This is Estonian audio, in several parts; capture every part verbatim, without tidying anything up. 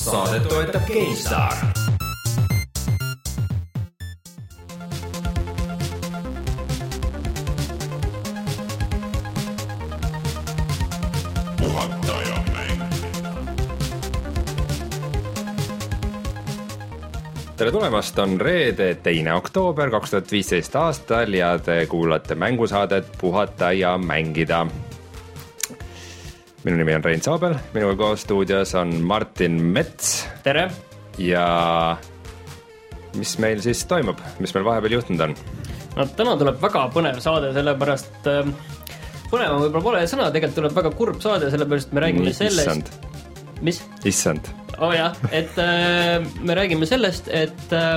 Saadet toetab GameStar. Tere tulemast, on reede, teine oktoober kaks tuhat viisteist aastal ja te kuulate mängusaadet Puhata ja mängida. Minu nimi on Rein Saabel, minuga koos stuudios on Martin Mets. Tere! Ja mis meil siis toimub, mis meil vahepeal juhtunud on? No täna tuleb väga põnev saade, sellepärast äh, põnev on võib-olla pole sõna, tegelikult tuleb väga kurb saade, sellepärast me räägime sellest... Issand. Mis? Issand. Oh jah, et äh, me räägime sellest, et äh,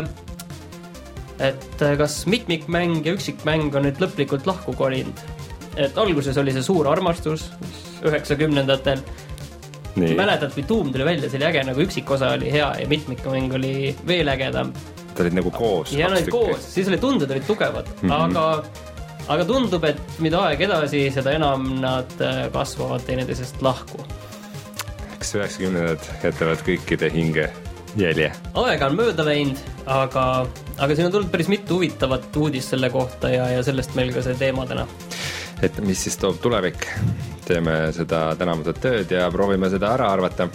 et kas mitmikmäng ja üksikmäng on nüüd lõplikult lahku kolinud. Et alguses oli see suur armastus üheksakümnendatel. Mäletad, kui Doom tuli välja, see oli äge, nagu üksikosa oli hea ja mitmikmäng oli veel ägedam. Ta olid nagu koos. Ja nad olid koos, siis oli tundud, olid tugevad. Mm -hmm. Aga, aga tundub, et mida aeg edasi, seda enam nad kasvavad teineteisest lahku. üheksakümnendad jätavad kõikide hinge jälje. Aega on mööda läinud, aga, aga siin on tulnud päris mitu huvitavat uudist selle kohta ja, ja sellest meil ka see teema täna. Et mis siis toob tulevik? Teeme seda tänavused tööd ja proovime seda ära arvata.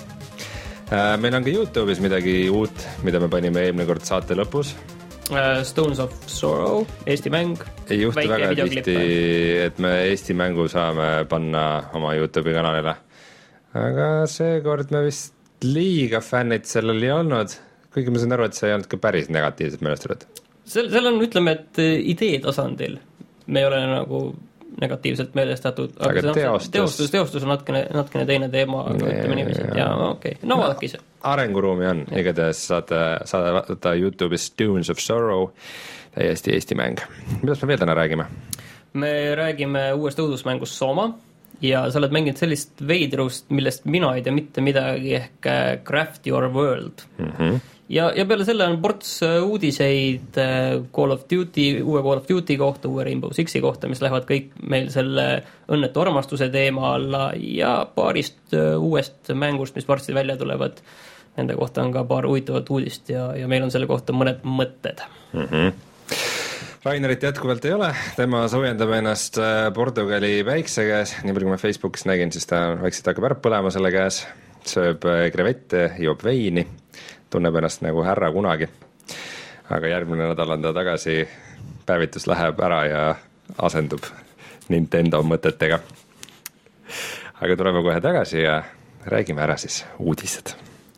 Meil on ka YouTube'is midagi uut, mida me panime eelmine kord saate lõpus. Stones of Sorrow, Eesti mäng. Ei juhtu väga tihti, et me Eesti mängu saame panna oma YouTube'i kanalile. Aga seekord me vist liiga fännid sellel ei olnud, kuigi ma saan aru, et see ei olnud ka päris negatiivselt meelestatud. Sel, seal on, ütleme, et idee tasandil me ei ole nagu negatiivselt meelestatud, aga, aga teostus... teostus, teostus on natkene, natkene teine teema, aga nee, ütleme niiviisi, et jaa, okei, okay. no vaadake ise. Arenguruumi on, igatahes saate, saate vaadata YouTube'is Stones of Sorrow, täiesti Eesti mäng. Kuidas me veel täna räägime? Me räägime uuest õudusmängust Soma. Ja sa oled mänginud sellist veidrust, millest mina ei tea mitte midagi, ehk Craft Your World. Mm-hmm. Ja, ja peale selle on ports uudiseid Call of Duty, uue Call of Duty kohta, uue Rainbow Sixi kohta, mis lähevad kõik meil selle õnnetu armastuse teema alla ja paarist uuest mängust, mis varsti välja tulevad. Nende kohta on ka paar huvitavat uudist ja, ja meil on selle kohta mõned mõtted. Mm-hmm. Rainerit jätkuvalt ei ole, tema soojendab ennast Portugali päikse käes, nii palju kui ma Facebookis nägin, siis ta vaikselt hakkab ära põlema selle käes, sööb krevette, joob veini, tunneb ennast nagu härra kunagi. Aga järgmine nädal on ta tagasi, päevitus läheb ära ja asendub Nintendo mõtetega. Aga tuleme kohe tagasi ja räägime ära siis uudised.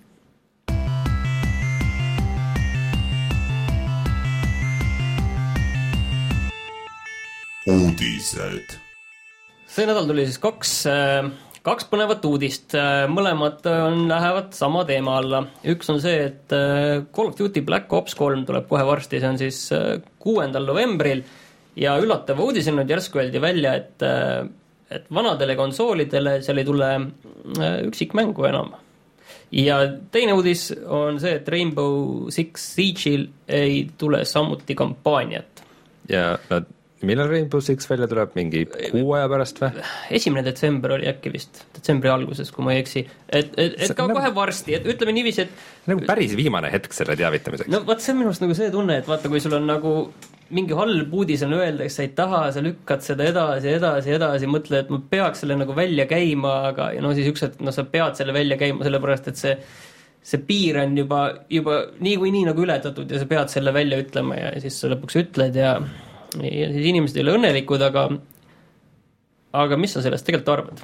Uudised. See nädal tuli siis kaks, kaks põnevat uudist. Mõlemad on, lähevad sama teema alla. Üks on see, et Call of Duty Black Ops kolm tuleb kohe varsti, see on siis kuuendal novembril ja üllatava uudisena järsku öeldi välja, et, et vanadele konsoolidele seal ei tule üksikmängu enam. Ja teine uudis on see, et Rainbow Six Siege'il ei tule samuti kampaaniat. Ja nad millal Rainbow Six välja tuleb? Mingi kuu aja pärast või? Esimene detsember oli äkki vist, detsembri alguses, kui ma ei eksi. Et, et, et ka kohe varsti, et ütleme niiviisi, et nagu päris viimane hetk selle teavitamiseks. No vaat see on minust nagu see tunne, et vaata, kui sul on nagu mingi halb uudis on öelda, sa ei taha, sa lükkad seda edasi, edasi, edasi, mõtle, et ma peaks selle nagu välja käima, aga no siis üks, et no sa pead selle välja käima, sellepärast, et see see piir on juba, juba nii kui nii nagu ületatud ja sa pead selle välja ütlema ja siis sa lõpuks ütled ja ja siis inimesed ei ole õnnelikud, aga aga mis sa sellest tegelikult arvad?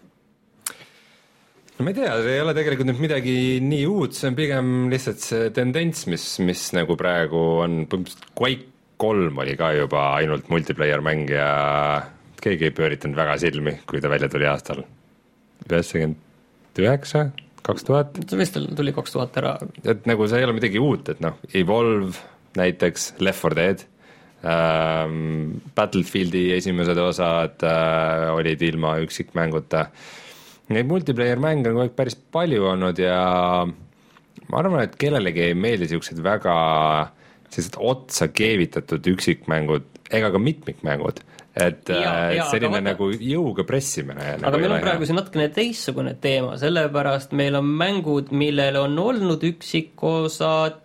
No ma ei tea, see ei ole tegelikult nüüd midagi nii uut, see on pigem lihtsalt see tendents, mis, mis nagu praegu on, Quake kolm oli ka juba ainult multiplayer mäng ja keegi ei pööritanud väga silmi, kui ta välja tuli aastal üheksakümmend üheksa, kaks tuhat. See vist tuli kaks tuhat ära. Et nagu see ei ole midagi uut, et noh, Evolve näiteks, Left four Dead, Ähm, Battlefieldi esimesed osad äh, olid ilma üksikmänguta. Neid multiplayer mänge on kogu päris palju olnud ja ma arvan, et kellelegi ei meeldi siuksed väga sellised otsa keevitatud üksikmängud ega ka mitmikmängud. et ja, ja, selline nagu jõuga pressimine. Aga nagu meil on praegu siin natukene teistsugune teema, sellepärast meil on mängud, millel on olnud üksikosad,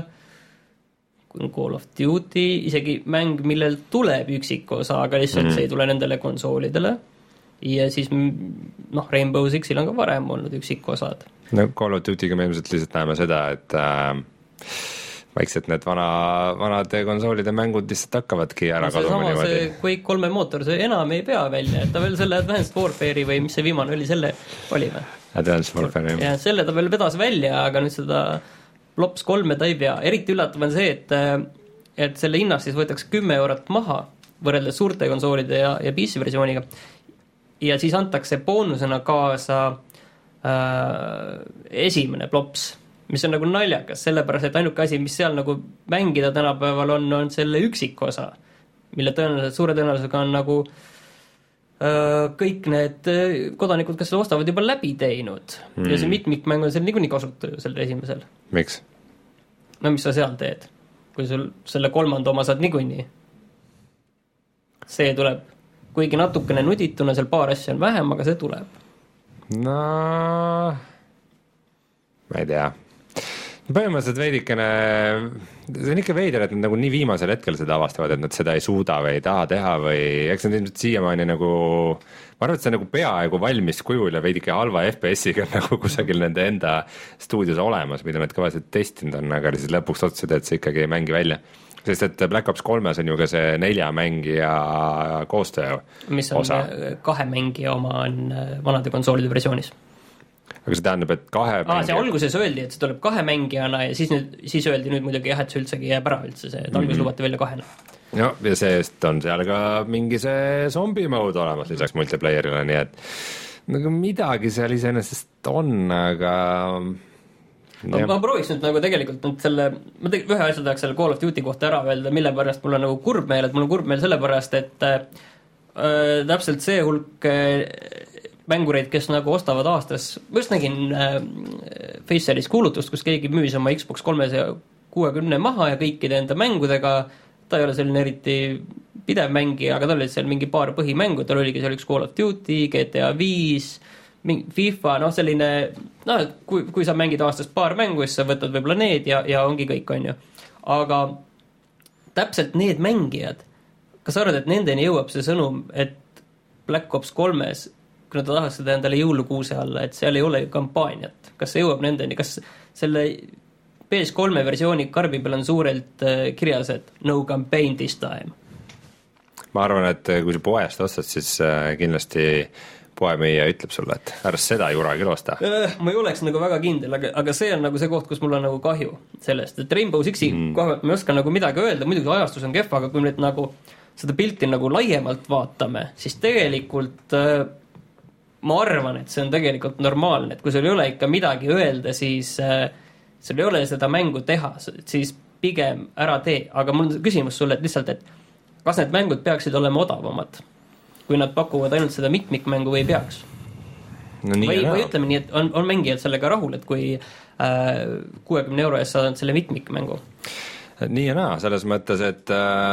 Call of Duty, isegi mäng, millel tuleb üksikosa, aga lihtsalt mm. see ei tule nendele konsoolidele. Ja siis noh, Rainbow Sixil on ka varem olnud üksikosad. No Call of Duty'ga me ilmselt lihtsalt näeme seda, et äh, vaikselt need vana, vanade konsoolide mängud lihtsalt hakkavadki ära no, kaduma niimoodi. See Quake kolme mootor, see enam ei pea välja, et ta veel selle Advanced Warfare'i või mis see viimane oli, selle oli või? Advanced Warfare, ja selle ta veel vedas välja, aga nüüd seda Lops kolme ta ei pea. Eriti üllatav on see, et, et selle hinnast siis võetakse kümme eurot maha võrreldes suurte konsoolide ja, ja P C versiooniga. Ja siis antakse boonusena kaasa äh, esimene Lops, mis on nagu naljakas, sellepärast, et ainuke asi, mis seal nagu mängida tänapäeval on, on selle üksikosa, mille tõenäoliselt, suure tõenäosusega on nagu äh, kõik need kodanikud, kes selle ostavad, juba läbi teinud. Mm. Ja see mitmikmäng on seal niikuinii kasutu selle esimesel. Miks? No mis sa seal teed? Kui sul selle kolmanda oma saad niikuinii. See tuleb, kuigi natukene nudituna, seal paar asja on vähem, aga see tuleb. No, ma ei tea. Põhimõtteliselt veidikene, see on ikka veider, et nad nagu nii viimasel hetkel seda avastavad, et nad seda ei suuda või ei taha teha või eks nad ilmselt siiamaani nagu, ma arvan, et see on nagu peaaegu valmis kujul ja veidike halva F P S-iga nagu kusagil nende enda stuudios olemas, mida nad kõvaselt testinud on, aga siis lõpuks otsusid, et see ikkagi ei mängi välja. Sest et Black Ops kolmes on ju ka see nelja mängija koostöö mis on osa. Kahe mängija oma on vanade konsoolide versioonis. Aga see tähendab, et kahe Aa, see alguses öeldi, et see tuleb kahe mängijana ja siis, nüüd, siis öeldi nüüd muidugi jah, et see üldsegi jääb ära üldse see, et alguses mm-hmm. lubati välja kahena. No, ja seest on seal ka mingi see zombi mode olemas lisaks multiplayerile, nii et nagu midagi seal iseenesest on, aga ma, ma prooviks nüüd nagu tegelikult nüüd selle, ma te, ühe asja tahaks selle Call of Duty kohta ära öelda, mille pärast mul on nagu kurb meel, et mul on kurb meel sellepärast, et äh, täpselt see hulk äh, mängureid, kes nagu ostavad aastas, ma just nägin äh, Facelis kuulutust, kus keegi müüs oma Xbox kolmesaja kuuekümne maha ja kõikide enda mängudega, ta ei ole selline eriti pidev mängija, aga tal oli seal mingi paar põhimängu, tal oligi seal üks Call of Duty, G T A viis, FIFA, noh selline, noh, kui, kui sa mängid aastas paar mängu, siis sa võtad võib-olla need ja, ja ongi kõik, on ju. Aga täpselt need mängijad, kas sa arvad, et nendeni jõuab see sõnum, et Black Ops kolmes kui nad tahaks seda endale jõulukuuse alla, et seal ei ole kampaaniat. Kas see jõuab nendeni? Kas selle P S kolme versiooni karbi peal on suurelt kirjas, et no campaign this time? Ma arvan, et kui sa poest ostad, siis kindlasti poemüüja ütleb sulle, et ära seda jura küll osta. Ma ei oleks nagu väga kindel, aga, aga see on nagu see koht, kus mul on nagu kahju sellest, et Rainbow Sixi mm. kohe ma ei oska nagu midagi öelda, muidugi ajastus on kehv, aga kui nüüd nagu seda pilti nagu laiemalt vaatame, siis tegelikult ma arvan, et see on tegelikult normaalne, et kui sul ei ole ikka midagi öelda, siis äh, sul ei ole seda mängu teha, siis pigem ära tee. Aga mul on küsimus sulle, et lihtsalt, et kas need mängud peaksid olema odavamad, kui nad pakuvad ainult seda mitmikmängu või peaks? No või, või ütleme nii, et on, on mängijad sellega rahul, et kui äh, kuuekümne euro eest saadad selle mitmikmängu? Nii ja naa, selles mõttes, et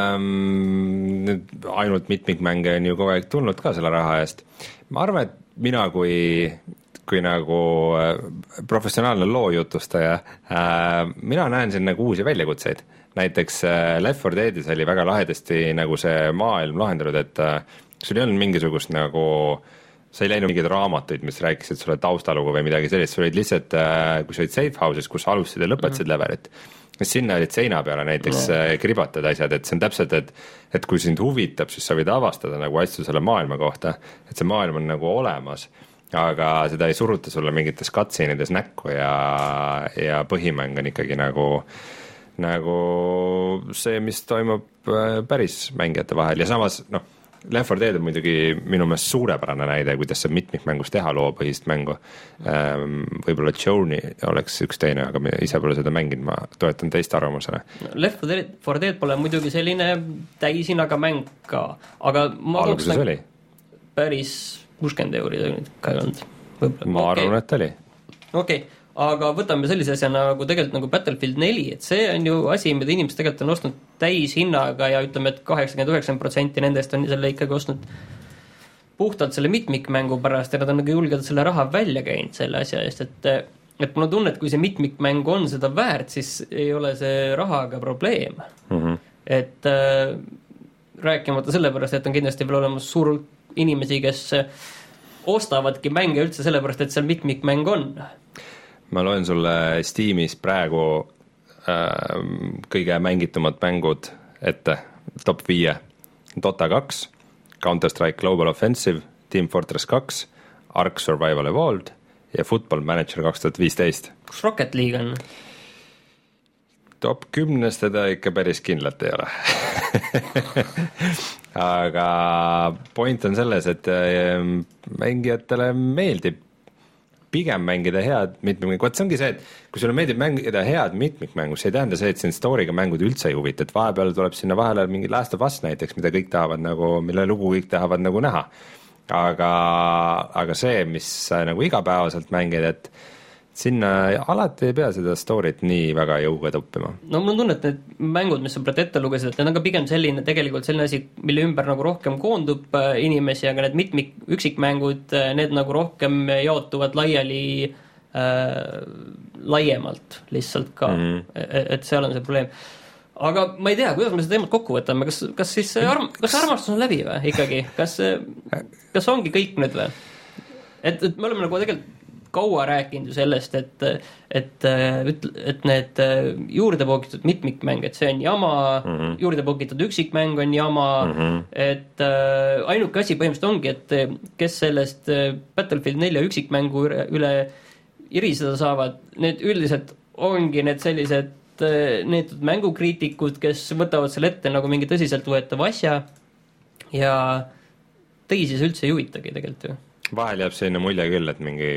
ähm, ainult mitmikmänge on ju kogu aeg tulnud ka selle raha eest. Ma arvan, et mina kui, kui nagu professionaalne loojutustaja, äh, mina näen siin nagu uusi väljakutseid. Näiteks äh, Left four Deadis oli väga lahedasti nagu see maailm lahendanud, et äh, sul ei olnud mingisugust nagu, sa ei läinud mingeid raamatuid, mis rääkisid sulle taustalugu või midagi sellist, sul olid lihtsalt, äh, kui sa olid safe house'is, kus alustasid ja lõpetasid mm-hmm. levelit, kes sinna olid seina peale näiteks mm-hmm. kribatad asjad, et see on täpselt, et, et kui sind huvitab, siis sa võid avastada nagu asju selle maailma kohta, et see maailm on nagu olemas, aga seda ei suruta sulle mingites cutscene'ides näkku ja, ja põhimäng on ikkagi nagu, nagu see, mis toimub päris mängijate vahel ja samas, noh, Left four Dead on muidugi minu meelest suurepärane näide, kuidas see mitmikmängus teha loopõhist mängu. Võib-olla Journey oleks üks teine, aga ma ise pole seda mänginud, ma toetan teist arvamusele. Left four Dead pole muidugi selline täisinaga mäng ka, aga ma alguses oli? Päris kuuskümmend euri ka ei olnud. Ma arvan, okay. et oli. Okei, okay. aga võtame sellise asja nagu tegelikult nagu Battlefield neli, et see on ju asi, mida inimesed tegelikult on ostnud täishinnaga ja ütleme, et kaheksakümmend üheksa protsenti nendest on selle ikkagi ostnud puhtalt selle mitmikmängu pärast ja nad on nagu julgelt selle raha välja käinud selle asja eest, et et mul on tunne, et kui see mitmikmäng on seda väärt, siis ei ole see rahaga probleem. Mm-hmm. Et äh, rääkimata sellepärast, et on kindlasti veel olemas suur inimesi, kes ostavadki mänge üldse sellepärast, et seal mitmikmäng on. Ma loen sulle Steamis praegu äh, kõige mängitumad mängud ette, top viie. Dota kaks, Counter-Strike Global Offensive, Team Fortress kaks, Ark Survival Evolved ja Football Manager kaks tuhat viisteist. Kus Rocket League on? Top kümnes teda ikka päris kindlalt ei ole. Aga point on selles, et mängijatele meeldib pigem mängida head mitmikmängu. Vaat see ongi see, et kui sulle meeldib mängida head mitmikmängu, see ei tähenda see, et sind story'ga mängud üldse ei huvita, et vahepeal tuleb sinna vahele mingi Last of Us näiteks, mida kõik tahavad nagu, mille lugu kõik tahavad nagu näha. Aga, aga see, mis nagu igapäevaselt mängid, et sinna alati ei pea seda story't nii väga jõuga toppima. No mul on tunne, et need mängud, mis sa praegu ette lugesid, et need on ka pigem selline, tegelikult selline asi, mille ümber nagu rohkem koondub inimesi, aga need mitmik, üksikmängud, need nagu rohkem jaotuvad laiali äh, laiemalt lihtsalt ka, mm-hmm. et seal on see probleem. Aga ma ei tea, kuidas me seda teemat kokku võtame, kas, kas siis arm, kas armastus on läbi või ikkagi? Kas, kas ongi kõik nüüd või? Et, et me oleme nagu tegelikult kaua rääkinud ju sellest, et, et, et, et need juurde poogitud mitmikmäng, et see on jama, mm-hmm. juurde poogitud üksikmäng on jama, mm-hmm. et äh, ainuke asi põhimõtteliselt ongi, et kes sellest Battlefield nelja üksikmängu üle iriseda saavad, need üldiselt ongi need sellised neetud mängukriitikud, kes võtavad selle ette nagu mingi tõsiselt võetava asja ja teisi see üldse ei huvitagi tegelikult ju. Vahel jääb selline mulje küll, et mingi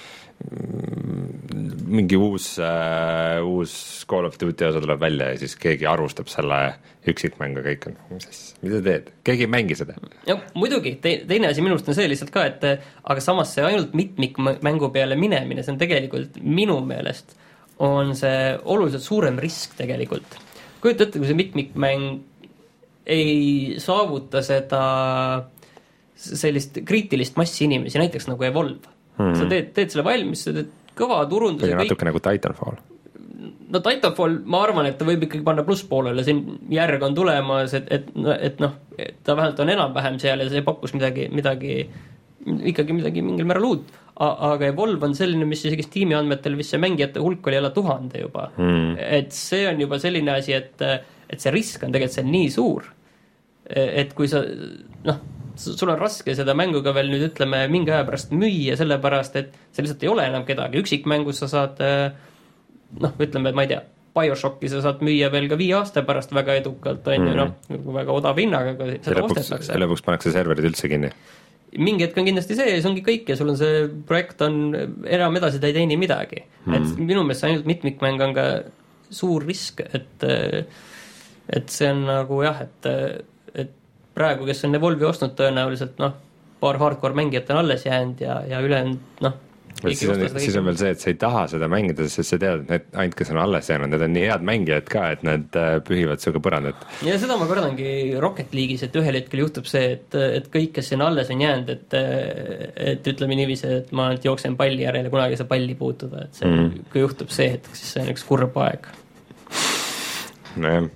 mingi uus, äh, uus Call of Duty osa tuleb välja ja siis keegi arvustab selle üksikmängu kõik on, mis, mida teed? Keegi ei mängi seda. Ja, muidugi, te, teine asi minust on see lihtsalt ka, et aga samas see ainult mitmikmängu peale minemine, see on tegelikult minu meelest on see oluliselt suurem risk tegelikult. Kujuta ette, kui see mitmikmäng ei saavuta seda sellist kriitilist massi inimesi, näiteks nagu Evolve. Hmm. Sa teed, teed selle valmis, sa teed kõva turundus. Või natuke kõik... nagu Titanfall. No Titanfall, ma arvan, et ta võib ikkagi panna plusspoolele, siin järg on tulemas, et, et, et noh, ta vähemalt on enam-vähem seal ja see pakkus midagi, midagi, ikkagi midagi mingil määral uut. Aga Evolve on selline, mis isegi Steam'i andmetel vist see mängijate hulk oli jälle tuhande juba. Hmm. Et see on juba selline asi, et, et see risk on tegelikult see nii suur, et kui sa, noh, sul on raske seda mänguga veel nüüd ütleme mingi aja pärast müüa, sellepärast, et see lihtsalt ei ole enam kedagi. Üksikmängus sa saad, noh, ütleme, et ma ei tea, Bioshocki sa saad müüa veel ka viie aasta pärast väga edukalt, on ju, hmm. noh, väga odav hinnaga, aga seda ostetakse. Ja lõpuks pannakse serverid üldse kinni. Mingi hetk on kindlasti see, see ongi kõik ja sul on see projekt on enam edasi, ta ei teeni midagi. Hmm. Et minu meelest ainult mitmikmäng on ka suur risk, et, et see on nagu jah, et, et praegu, kes on Evolve'i ostnud tõenäoliselt, noh, paar hardcore mängijat on alles jäänud ja, ja üle on, noh, Siis on, siis on veel see, et sa ei taha seda mängida, sest sa tead, et need ainult, kes on alles jäänud, need on nii head mängijad ka, et need pühivad suga põrandat. Ja seda ma kardangi Rocket League'is, et ühel hetkel juhtub see, et, et kõik, kes siin alles on jäänud, et, et ütleme niiviisi, et ma nüüd jooksen palli järele, kunagi ei saa palli puutuda, et see, mm. kui juhtub see, et siis see on üks kurb aeg. Nojah.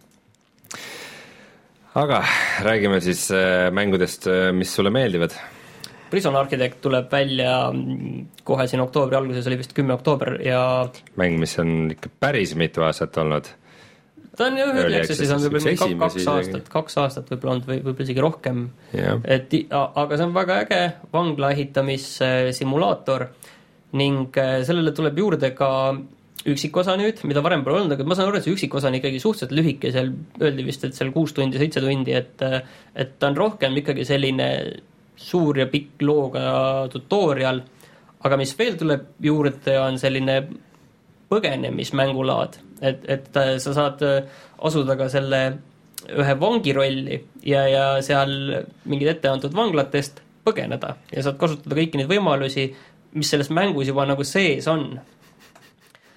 Aga räägime siis mängudest, mis sulle meeldivad. Prison Architect tuleb välja kohe siin oktoobri alguses, oli vist kümme oktoober ja mäng, mis on ikka päris mitu aastat olnud. Ta on ju üheks, siis on võib-olla kaks, kaks aastat, kaks aastat võib-olla olnud või võib-olla isegi rohkem. Et, aga see on väga äge vangla ehitamissimulaator ning sellele tuleb juurde ka üksikosa nüüd, mida varem pole olnud, aga ma saan aru, et see üksikosa on ikkagi suhteliselt lühike, seal öeldi vist, et seal kuus tundi, seitse tundi, et, et ta on rohkem ikkagi selline suur ja pikk looga tutorial, aga mis veel tuleb juurde, on selline põgenemismängulaad, et, et sa saad asuda ka selle ühe vangi rolli ja, ja seal mingid ette antud vanglatest põgeneda ja saad kasutada kõiki neid võimalusi, mis selles mängus juba nagu sees on.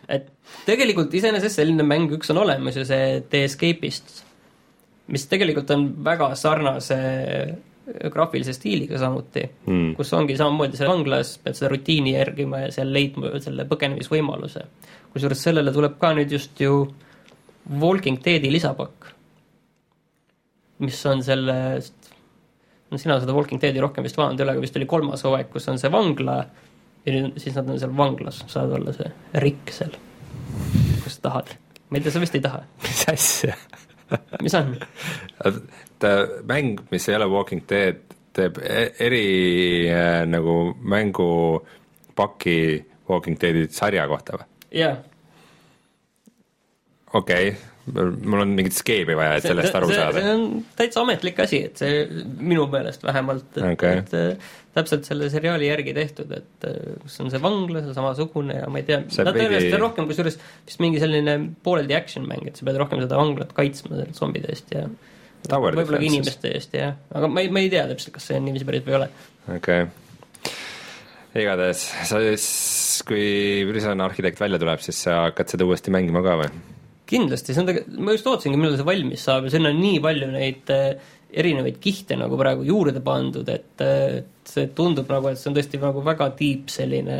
et tegelikult iseenesest selline mäng üks on olemas ja see The Escapist, mis tegelikult on väga sarnase graafilise stiiliga samuti mm., kus ongi samamoodi seal vanglas, pead seda rutiini järgima ja seal leidma selle põgenemisvõimaluse. Kusjuures sellele tuleb ka nüüd just ju Walking Deadi lisapakk, mis on sellest, no sina seda Walking Deadi rohkem vist vaadanud üle, aga vist oli kolmas hooaeg, kus on see vangla ja siis nad on seal vanglas, saad olla see Rick seal, kus sa tahad. Ma ei tea, sa vist ei taha. Mis asja? Mis on? Ta mäng, mis ei ole Walking Dead, teeb eri äh, nagu mängupaki Walking Deadi sarja kohta või? Jaa. Okei, okay. Mul on mingit skeemi vaja, et see, sellest aru see, saada. See on täitsa ametlik asi, et see minu meelest vähemalt, et, okay. et täpselt selle seriaali järgi tehtud, et kus on see vangla, see samasugune ja ma ei tea, nad tõenäoliselt on rohkem, kusjuures vist mingi selline pooleldi action mäng, et sa pead rohkem seda vanglat kaitsma zombide eest ja Tower võib-olla ka inimeste eest, jah. Aga ma ei, ma ei tea täpselt, kas see on niiviisi päris või ole. Okei. Okay. Igatahes, sa siis, kui Prison Architect välja tuleb, siis sa hakkad seda uuesti mängima ka või? Kindlasti, see on tege-, ma just ootsingi, millal see valmis saab ja sinna on nii palju neid erinevaid kihte nagu praegu juurde pandud, et, et see tundub nagu, et see on tõesti nagu väga deep selline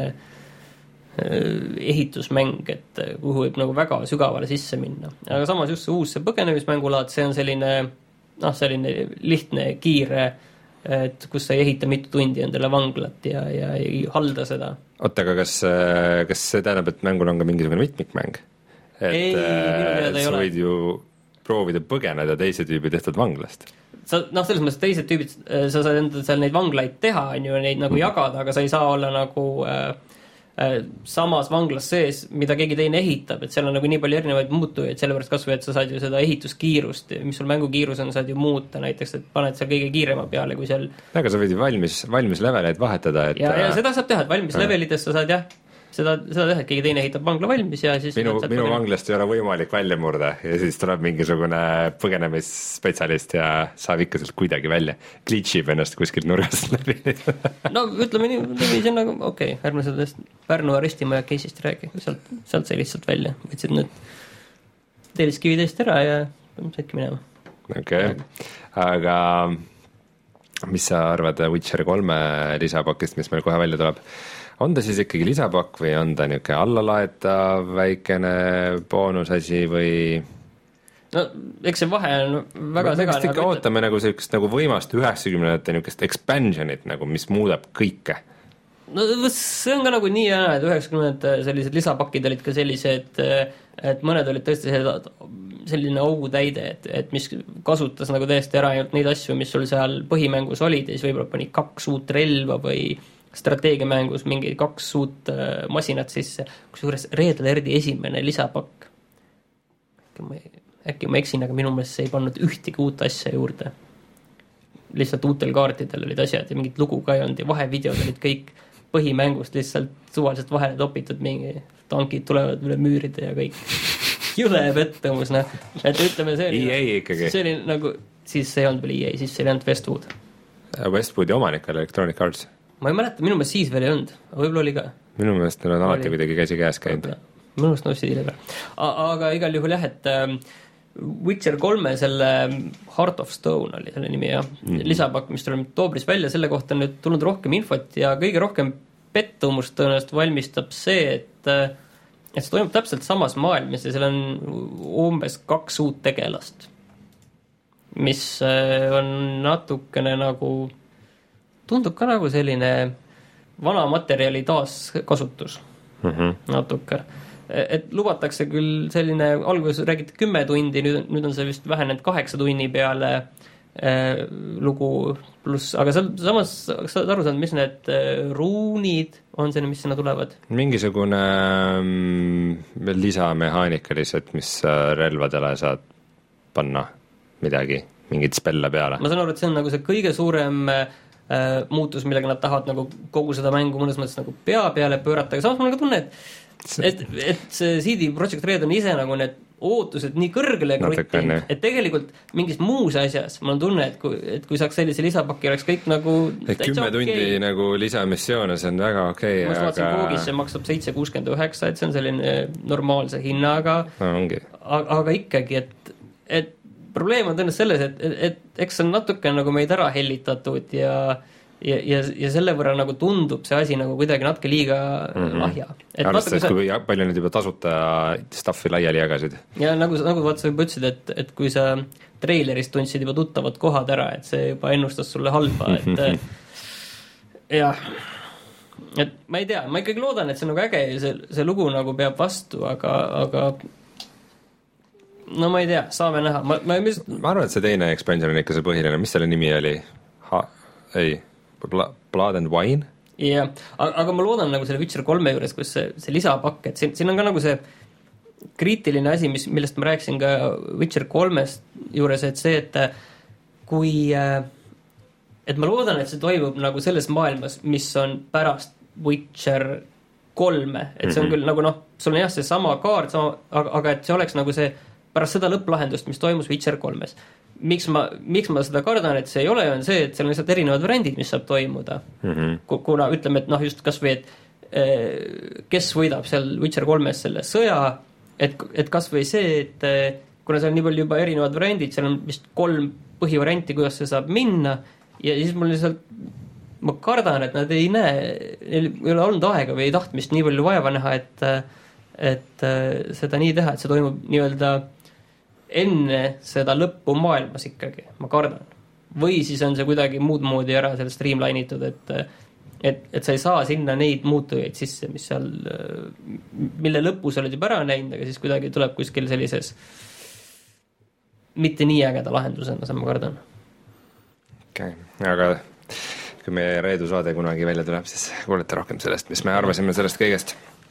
ehitusmäng, et kuhu võib nagu väga sügavale sisse minna. Aga samas just see uus see põgenemismängulaad, see on selline, noh, selline lihtne, kiire, et kus sa ei ehita mitu tundi endale vanglat ja, ja ei halda seda. Oota, aga kas, kas see tähendab, et mängul on ka mingisugune mitmikmäng? Et ei, äh, sa võid ju proovida põgeneda teise tüübi tehtud vanglast. Sa, noh, selles mõttes teised tüübid, sa saad enda seal neid vanglaid teha, on ju, neid nagu mm. jagada, aga sa ei saa olla nagu äh, äh, samas vanglas sees, mida keegi teine ehitab, et seal on nagu nii palju erinevaid muutujaid, sellepärast kas või, et sa saad ju seda ehituskiirust, mis sul mängukiirus on, saad ju muuta näiteks, et paned seal kõige kiirema peale, kui seal aga sa võid ju valmis, valmis leveleid vahetada, et ja, ja seda saab teha, et valmis levelides sa saad jah seda, seda teha, et keegi teine ehitab vangla valmis ja siis minu, minu vanglast ei ole võimalik välja murda ja siis tuleb mingisugune põgenemisspetsialist ja saab ikka sealt kuidagi välja. Glitchib ennast kuskilt nurgast läbi. No ütleme nii, see on nagu, okei, okay, ärme sellest Pärnu aristimaja case'ist räägi, sealt, sealt sai lihtsalt välja. Võtsid nüüd teeliskividest ära ja saidki minema. Okei, okay. Aga mis sa arvad Witcher kolme lisapakist, mis meil kohe välja tuleb? On ta siis ikkagi lisapakk või on ta niisugune allalaetav väikene boonusasi või? No, eks see vahe on väga segane. Me ikka ootame nagu sellist nagu võimast üheksakümnendate niisugust expansionit, nagu, mis muudab kõike. No see on ka nagu nii hea, et üheksakümnendate sellised lisapakid olid ka sellised, et mõned olid tõesti selline augutäide, et, et mis kasutas nagu täiesti ära ainult neid asju, mis sul seal põhimängus olid ja siis võib-olla pani kaks uut relva või strateegiamängus mingi kaks uut masinat sisse, kusjuures Red Alerti esimene lisapakk. Äkki ma, äkki ma eksin, aga minu meelest see ei pannud ühtegi uut asja juurde. Lihtsalt uutel kaartidel olid asjad ja mingit lugu ka ei olnud ja vahevideod olid kõik põhimängust lihtsalt suvaliselt vahele topitud, mingi tankid tulevad üle müüride ja kõik. Jule pettumus, noh. Et ütleme, see oli, E A ikkagi. See oli nagu, siis see ei olnud veel E A, siis see ei olnud Westwood. Westwoodi omanik oli Electronic Arts. Ma ei mäleta, minu meelest siis veel ei olnud, aga võib-olla oli ka. Minu meelest on alati kuidagi käsi käes käinud. Minu meelest nõusti hiljem. Aga igal juhul jah, et Witcher kolme selle Heart of Stone oli selle nimi ja mm. lisapakk, mis tuleb toobris välja, selle kohta on nüüd tulnud rohkem infot ja kõige rohkem pettumust tõenäoliselt valmistab see, et, et see toimub täpselt samas maailmas ja seal on umbes kaks uut tegelast, mis on natukene nagu tundub ka nagu selline vana materjali taaskasutus mm-hmm. natuke. Et lubatakse küll selline, alguses räägiti kümme tundi, nüüd, nüüd on see vist vähenenud kaheksa tunni peale äh, lugu pluss, aga seal samas sa oled aru saanud, mis need äh, ruunid on see, mis sinna tulevad? Mingisugune mm, lisamehaanika lihtsalt, mis relvadele saad panna midagi, mingit spelle peale. Ma saan aru, et see on nagu see kõige suurem muutus, millega nad tahavad nagu kogu seda mängu mõnes mõttes nagu pea peale pöörata, aga samas ma nagu tunne, et et, et see C D Projekt Red on ise nagu need ootused nii kõrgele kruttinud, et tegelikult mingis muus asjas mul on tunne, et kui, et kui saaks sellise lisapaki, oleks kõik nagu et kümme tundi okay. nagu lisamissioone, see on väga okei okay,. ma vaatasin aga... Koogis, see maksab seitse kuuskümmend üheksa, et see on selline normaalse hinnaga, no, ongi. aga, aga ikkagi, et, et probleem on tõenäoliselt selles, et, et, et eks see on natuke nagu meid ära hellitatud ja ja, ja, ja selle võrra nagu tundub see asi nagu kuidagi natuke liiga mm-hmm. lahja. Arvestades, sa... kui palju nüüd juba tasuta staffi laiali jagasid. Ja nagu, nagu vaata sa juba ütlesid, et, et kui sa treilerist tundsid juba tuttavad kohad ära, et see juba ennustas sulle halba, et jah, et ma ei tea, ma ikkagi loodan, et see on nagu äge ja see, see lugu nagu peab vastu, aga, aga no ma ei tea, saame näha. Ma, ma, mis... ma arvan, et see teine expansion on ikka see põhiline, mis selle nimi oli? Ha... ei Blood and Wine? jah, aga ma loodan nagu selle Witcher kolme juures, kus see, see lisapakk, et siin, siin on ka nagu see kriitiline asi, mis, millest ma rääkisin ka Witcher kolmest juures, et see, et kui et ma loodan, et see toimub nagu selles maailmas, mis on pärast Witcher kolme, et see on mm-hmm. küll nagu noh, sul on jah see sama kaart, sama, aga, aga et see oleks nagu see pärast seda lõpplahendust, mis toimus Witcher kolmes. Miks ma, miks ma seda kardan, et see ei ole, on see, et seal on lihtsalt erinevad variandid, mis saab toimuda. Mm-hmm. Kuna ütleme, et noh, just kas või, et kes võidab seal Witcher kolmes selle sõja, et, et kas või see, et kuna seal on nii palju juba erinevad variandid, seal on vist kolm põhivarianti, kuidas see saab minna, ja siis mul lihtsalt, ma kardan, et nad ei näe, neil ei ole olnud aega või ei tahtmist nii palju vaeva näha, et, et seda nii teha, et see toimub nii-öelda enne seda lõppu maailmas ikkagi, ma kardan. Või siis on see kuidagi muud moodi ära sellest streamline'itud, et, et, et sa ei saa sinna neid muutujaid sisse, mis seal, mille lõpus oled juba ära näinud, aga siis kuidagi tuleb kuskil sellises mitte nii ägeda lahendusena, ma kardan. Okei, okay. Aga kui meie Reedu saade kunagi välja tuleb, siis kuulete rohkem sellest, mis me arvasime sellest kõigest.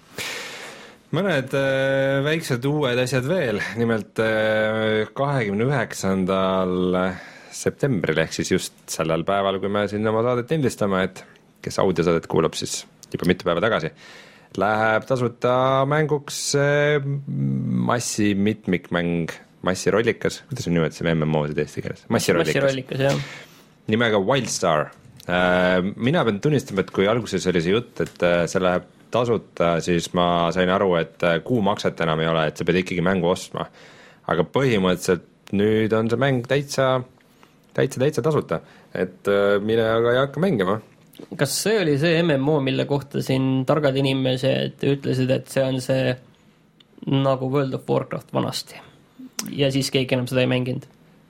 Mõned äh, väiksed uued asjad veel, nimelt äh, kahekümne üheksandal septembril ehk siis just sellel päeval, kui me siin oma saadet lindistame, et kes audiosaadet kuulab, siis juba mitu päeva tagasi, läheb tasuta mänguks äh, massi mitmikmäng, massirollikas, kuidas me nimetasime M M O-sid eesti keeles? Massirollikas. Massirollikas, jah. Nimega Wildstar. Äh, mina pean tunnistama, et kui alguses oli see jutt, et äh, see läheb tasuta, siis ma sain aru, et kuumakset enam ei ole, et sa pead ikkagi mängu ostma. Aga põhimõtteliselt nüüd on see mäng täitsa, täitsa, täitsa tasuta, et mine aga ei hakka mängima. Kas see oli see M M O, mille kohta siin targad inimesed ütlesid, et see on see nagu World of Warcraft vanasti ja siis keegi enam seda ei mänginud?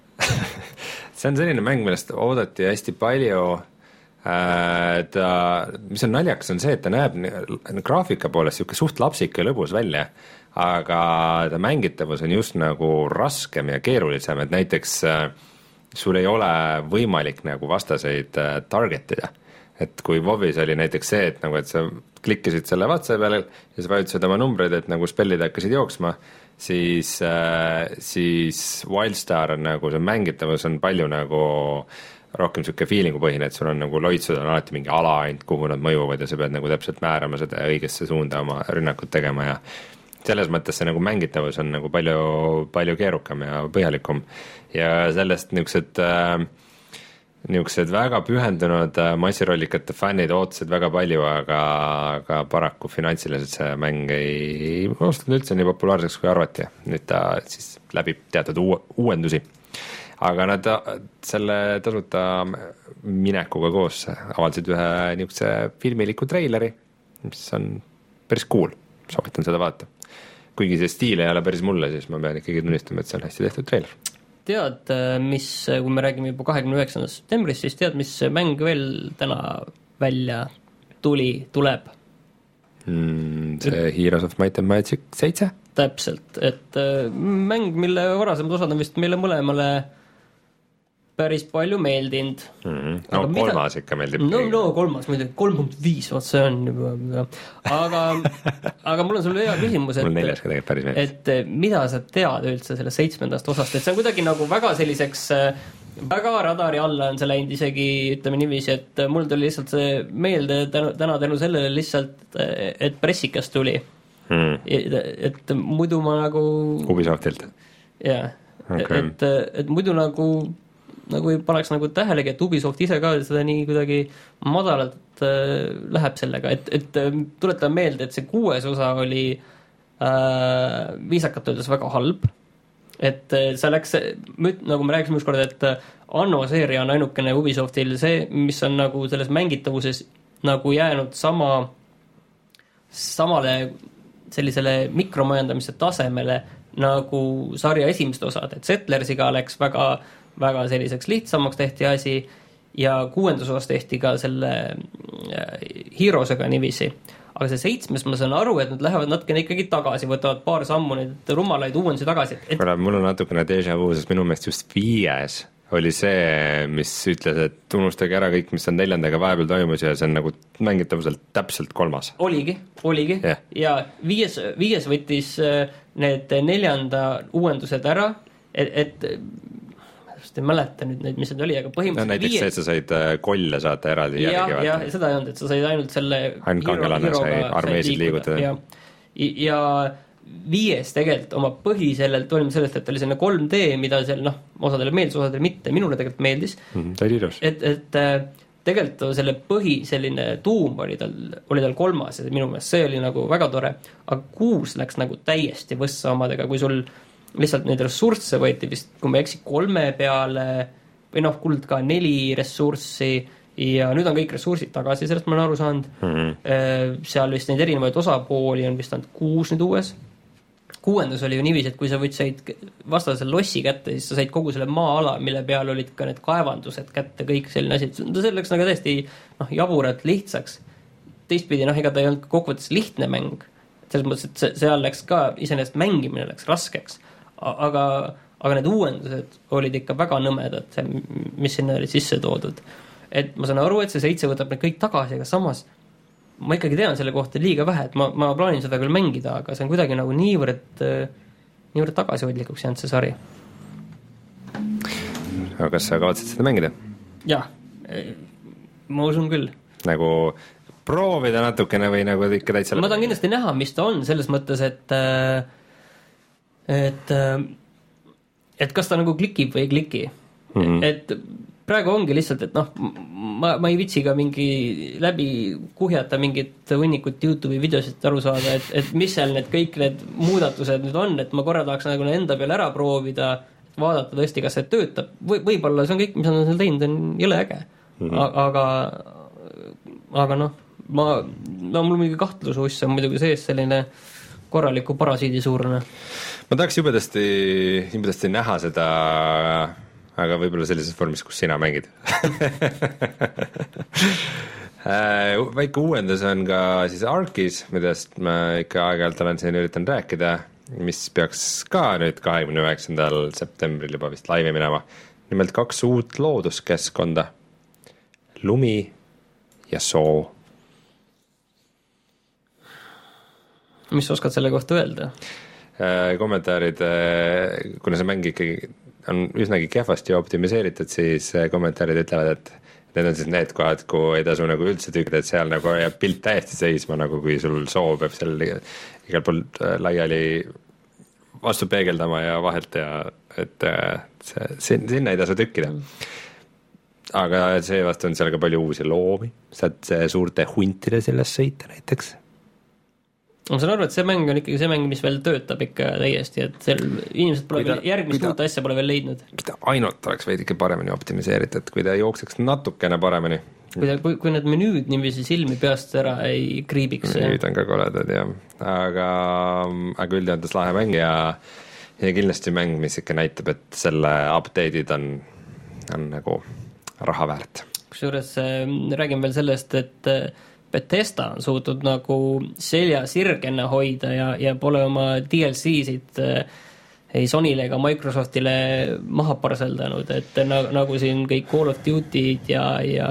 See on selline mäng, millest oodati hästi palju. Ta, mis on naljakas, on see, et ta näeb graafika poolest siuke suht lapsik ja lõbus välja, aga ta mängitavus on just nagu raskem ja keerulisem, et näiteks sul ei ole võimalik nagu vastaseid targetida. Et kui WoW'is oli näiteks see, et, nagu, et sa klikkisid selle vatsa peale ja sa vajutasid oma numbreid, et nagu spellid hakkasid jooksma, siis, siis Wildstar on nagu see mängitavus on palju nagu rohkem siuke feelingu põhine, et sul on nagu loitsud on alati mingi ala ainult, kuhu nad mõjuvad ja sa pead nagu täpselt määrama seda õigesse suunda oma rünnakut tegema ja selles mõttes see nagu mängitavus on nagu palju, palju keerukam ja põhjalikum ja sellest niisugused äh, niisugused väga pühendunud äh, massirollikate fännid ootasid väga palju, aga, aga paraku finantsiliselt see mäng ei osutunud üldse nii populaarseks, kui arvati. Nüüd ta siis läbib teatud uu- uuendusi. Aga nad selle tasuta minekuga koos avaldasid ühe niisuguse filmiliku treileri, mis on päris cool, soovitan seda vaata. Kuigi see stiil ei ole päris mulle, siis ma pean ikkagi tunnistama, et see on hästi tehtud treiler. Tead, mis, kui me räägime juba kahekümne üheksandast septembrist, siis tead, mis mäng veel täna välja tuli, tuleb? Mm, see Heroes of Might and Magic seitse? Täpselt, et mäng, mille varasemad osad on vist meile mõlemale päris palju meeldinud. Mm-hmm. No aga kolmas mida... ikka meeldib. No, no kolmas, muidugi kolm punkt viis, vaat see on juba, aga, aga mul on sulle hea küsimus, et, mul neljas ka tegelikult päris meeldib. Et mida sa tead üldse sellest seitsmendast osast, et see on kuidagi nagu väga selliseks, väga radari alla on see läinud isegi, ütleme niiviisi, et mul tuli lihtsalt see meelde tänu, täna tänu sellele lihtsalt, et pressikas tuli. mm.. et, et muidu ma nagu Ubisoftilt? Jah, okay. et, et muidu nagu nagu ei paneks nagu tähelegi, et Ubisoft ise ka seda nii kuidagi madalalt äh, läheb sellega, et, et tuletan meelde, et see kuues osa oli äh, viisakalt öeldes väga halb, et see läks, nagu me rääkisime üks kord, et Anno seeria on ainukene Ubisoftil see, mis on nagu selles mängitavuses nagu jäänud sama samale sellisele mikromajandamise tasemele nagu sarja esimesed osad, et Settlersiga läks väga, väga selliseks lihtsamaks tehti asi ja kuuendas osas tehti ka selle Heroesega niiviisi. Aga see seitsmes, ma saan aru, et nad lähevad natukene ikkagi tagasi, võtavad paar sammu neid rumalaid uuendusi tagasi. Et... Kuule, mul on natukene déjà vu, sest minu meelest just viies oli see, mis ütles, et unustage ära kõik, mis on neljandaga vahepeal toimus ja see on nagu mängitavuselt täpselt kolmas. Oligi, oligi. Yeah. Ja viies, viies võttis need neljanda uuendused ära, et, et ei mäleta nüüd neid, mis need oli, aga põhimõtteliselt no, näiteks viies... see, et sa said kolle saata eraldi ja, ja seda ei olnud, et sa said ainult selle ainult kangelane sai armeesid liigutada ja, ja viies tegelikult oma põhi sellelt olime sellest, et oli selline kolm D, mida seal noh, osadele meeldis, osadele mitte, minule tegelikult meeldis mm, ta oli ilus et, et tegelikult selle põhi selline tuum oli tal, oli tal kolmas ja minu meelest see oli nagu väga tore, aga kuus läks nagu täiesti võssa omadega, kui sul lihtsalt neid ressursse võeti vist, kui ma eksi, kolme peale või noh, kuld ka neli ressurssi ja nüüd on kõik ressursid tagasi, sellest ma olen aru saanud mm-hmm. seal vist neid erinevaid osapooli on vist ainult kuus nüüd uues kuuendas oli ju niiviisi, et kui sa võid said vastasel lossi kätte, siis sa said kogu selle maa-ala, mille peal olid ka need kaevandused kätte, kõik selline asi, see läks nagu täiesti noh, jaburalt lihtsaks teistpidi, noh, ega ta ei olnud kokkuvõttes lihtne mäng selles mõttes, et seal läks ka iseenesest mängimine läks raskeks aga, aga need uuendused olid ikka väga nõmedad, see, mis sinna oli sisse toodud. Et ma saan aru, et see seitse võtab need kõik tagasi, aga samas ma ikkagi tean selle kohta liiga vähe, et ma, ma plaanin seda küll mängida, aga see on kuidagi nagu niivõrd, niivõrd tagasihoidlikuks jäänud see sari. Aga kas sa kavatsed seda mängida? Jah, ma usun küll. Nagu proovida natukene või nagu ikka täitsa... Ma tahan kindlasti näha, mis ta on, selles mõttes, et et et kas ta nagu klikib või ei kliki mm-hmm. et praegu ongi lihtsalt, et noh ma, ma ei vitsi ka mingi läbi kuhjata mingit hunnikut YouTube'i videosid aru saada, et, et mis seal need kõik need muudatused nüüd on, et ma korra tahaks nagu enda peal ära proovida, et vaadata tõesti, kas see töötab või, võib-olla see on kõik, mis on seal teinud, on jõle äge mm-hmm. aga aga noh ma, no mul mingi kahtlususs on muidugi sees selline korraliku parasiidi suurune. Ma tahaks jubedasti, jubedasti näha seda, aga võib-olla sellises vormis, kus sina mängid. Väike uuendus on ka siis Arkis, millest ma ikka aeg-ajalt olen siin üritan rääkida, mis peaks ka nüüd kahekümne üheksandal septembril juba vist laivi minema. Nimelt kaks uut looduskeskkonda. Lumi ja soo. Mis oskad selle kohta öelda? Kommentaarid, kuna see mäng ikkagi on üsnagi kehvasti optimiseeritud, siis kommentaarid ütlevad, et need on siis need kohad, kuhu ei tasu nagu üldse tükida, et seal nagu jääb pilt täiesti seisma, nagu kui sul soo peab seal igal pool laiali vastu peegeldama ja vahelt ja et see, sinna ei tasu tükkida. Aga see vastu on seal ka palju uusi loomi, saad suurte huntide sellest sõita näiteks. Ma saan aru, et see mäng on ikkagi see mäng, mis veel töötab ikka täiesti, et seal inimesed pole ta, veel, järgmist uut asja pole veel leidnud. Kui ta ainult oleks veidike paremini optimiseeritud, kui ta jookseks natukene paremini. Kui, ta, kui, kui need menüüd niiviisi silmi peast ära ei kriibiks. Menüüd on ka koledad, jah. Aga, aga üldjöndas lahe mäng ja, ja kindlasti mäng, mis ikka näitab, et selle update'id on, on nagu raha väärt. Kusjuures räägin veel sellest, et Bethesda on suutnud nagu selja sirgena hoida ja, ja pole oma D L C-sid ei Sonyle ega Microsoftile maha parseldanud, et nagu, nagu siin kõik Call of Duty'd ja, ja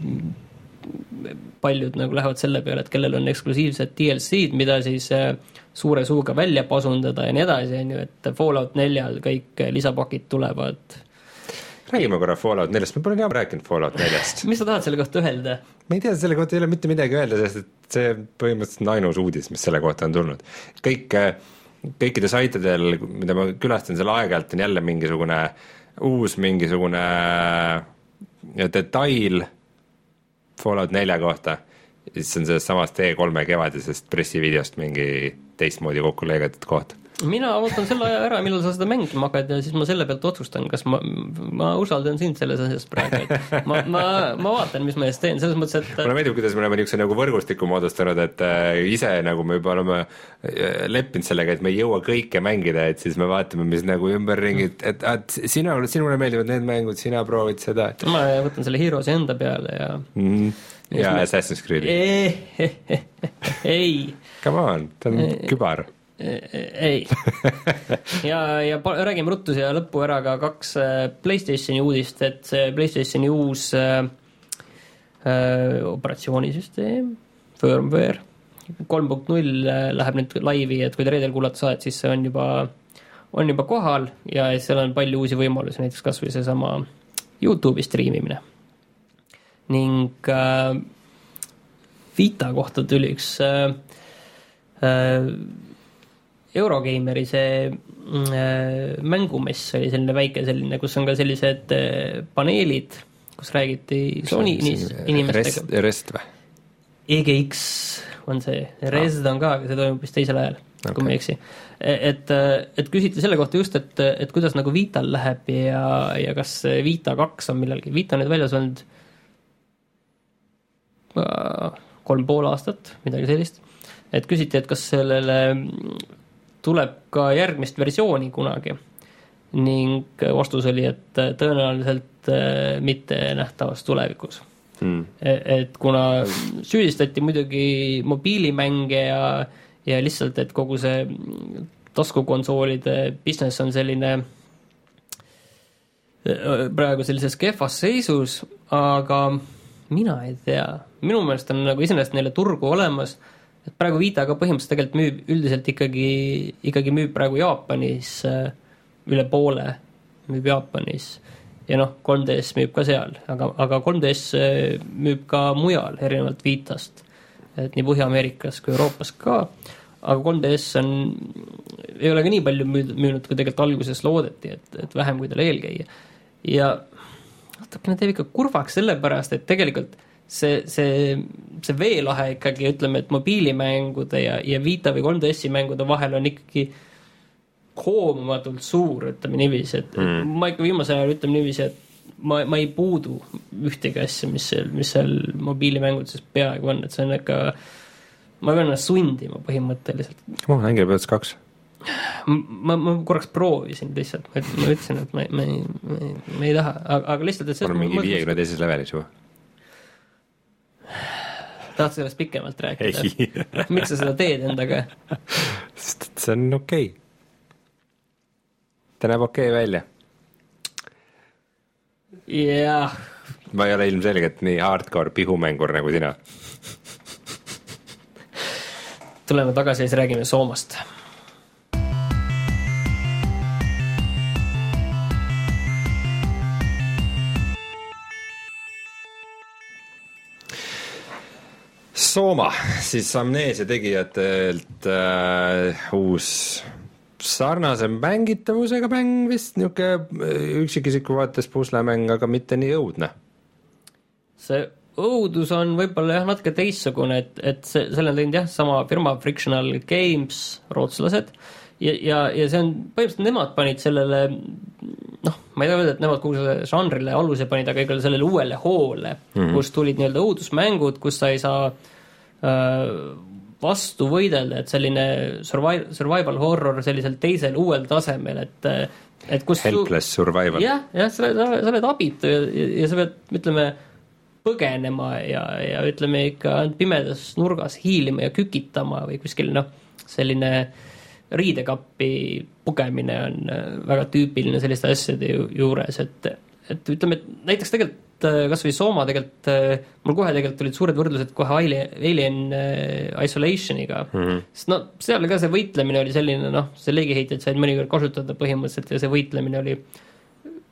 paljud nagu lähevad selle peale, et kellel on eksklusiivsed D L C-d, mida siis suure suuga välja pasundada ja nii edasi, et Fallout neljal kõik lisapakid tulevad. räägime korra Fallout neljast, me pole nii rääkinud Fallout neljast. Mis sa tahad selle kohta öelda? Ma ei tea, selle kohta ei ole mitte midagi öelda, sest et see põhimõtteliselt on ainus uudis, mis selle kohta on tulnud. Kõik, kõikide saitidel, mida ma külastan seal aeg-ajalt, on jälle mingisugune uus mingisugune detail Fallout nelja kohta. Siis on sellest samast E kolme kevadisest pressivideost mingi teistmoodi kokku lõigatud koht. Mina ootan selle aja ära, millal sa seda mängima hakkad ja siis ma selle pealt otsustan, kas ma, ma usaldan sind selles asjas praegu. Ma, ma, ma vaatan, mis ma eest teen, selles mõttes, et mulle meeldib, kuidas me oleme niisuguse nagu võrgustiku moodustanud, et äh, ise nagu me juba oleme leppinud sellega, et me ei jõua kõike mängida, et siis me vaatame, mis nagu ümberringi, et, et, et sina, sinule meeldivad need mängud, sina proovid seda. Ma võtan selle Heroes enda peale ja mm, ja me... Assassin's Creed. Ei. Come on, ta on kübar. Ei. ja, ja räägime ruttus ja lõppu ära ka kaks PlayStationi uudist, et see PlayStationi uus äh, operatsioonisüsteem, firmware kolm punkt null läheb nüüd laivi, et kui te reedel kuulata saad, siis see on juba, on juba kohal ja seal on palju uusi võimalusi, näiteks kas või see sama YouTube'i striimimine. Ning äh, Vita kohta tuli üks äh, äh, Eurogameri see äh, mängumess oli selline väike selline, kus on ka sellised äh, paneelid, kus räägiti Sony inimestega. Rest, rest või? E G X on see, Rest on ka, aga see toimub vist teisel ajal, okay. Kui ma ei eksi. Et, et küsiti selle kohta just, et, et kuidas nagu Vital läheb ja, ja kas Vita kaks on millalgi. Vita nüüd väljas olnud kolm pool aastat, midagi sellist. Et küsiti, et kas sellele tuleb ka järgmist versiooni kunagi. Ning vastus oli, et tõenäoliselt mitte nähtavas tulevikus. Hmm. Et kuna süüdistati muidugi mobiilimänge ja, ja lihtsalt, et kogu see taskukonsoolide business on selline praegu sellises kehvas seisus, aga mina ei tea. Minu meelest on nagu iseenesest neile turgu olemas, et praegu Vita ka põhimõtteliselt tegelikult müüb, üldiselt ikkagi, ikkagi müüb praegu Jaapanis üle poole, müüb Jaapanis ja noh, kolm D S müüb ka seal, aga, aga kolm D S müüb ka mujal erinevalt Vitast, et nii Põhja-Ameerikas kui Euroopas ka, aga kolm D S on, ei ole ka nii palju müünud, kui tegelikult alguses loodeti, et, et vähem kui tal eelkäia ja vatakene teeb ikka kurvaks sellepärast, et tegelikult see, see, see veelahe ikkagi, ütleme, et mobiilimängude ja, ja Vita või kolm D S-i mängude vahel on ikkagi koomatult suur, ütleme niiviisi, et mm. ma ikka viimase ajal ütleme niiviisi, et ma, ma ei puudu ühtegi asja, mis seal, mis seal mobiilimängudes peaaegu on, et see on ikka, ma pean ennast sundima põhimõtteliselt. Ma olen Angry Birds kaks. Ma, ma korraks proovisin lihtsalt, ma ütlesin, et ma, ma, ei, ma, ei, ma ei taha, aga, aga lihtsalt, et see on mingi viiekümne teises levelis juba. Tahad sellest pikemalt rääkida? Miks sa seda teed endaga? Sest see on okei okay. Ta näeb okei okay välja. Jah. Ma ei ole ilmselgelt nii hardcore pihumängur nagu sina. Tuleme tagasi ja siis räägime Soomast. Sooma, siis Amnesia tegijatelt äh, uus sarnase mängitavusega mäng vist, niisugune üksikisiku vaates puslemäng, aga mitte nii õudne. See õudus on võib-olla jah natuke teissugune, et, et see, selle on teinud jah sama firma Frictional Games, rootslased, ja, ja, ja see on, põhimõtteliselt nemad panid sellele, noh, ma ei tea öelda, et nemad kuhu selle žanrile aluse panid, aga ikka sellele uuele hoole, mm-hmm. kus tulid nii-öelda õudusmängud, kus sa ei saa äh, vastu võidelda, et selline survival, survival horror sellisel teisel uuel tasemel, et, et kus helpless su... survival. jah, jah, sa oled, sa oled abitu ja, ja sa pead, ütleme, põgenema ja, ja ütleme ikka pimedas nurgas hiilima ja kükitama või kuskil, noh, selline riidekappi pugemine on väga tüüpiline selliste asjade juures, et, et ütleme, et näiteks tegelikult kas või Sooma tegelikult, mul kohe tegelikult tulid suured võrdlused kohe Alien Isolationiga, mm-hmm. sest no seal ka see võitlemine oli selline, noh, see leegiheitjad said mõnikord kasutada põhimõtteliselt ja see võitlemine oli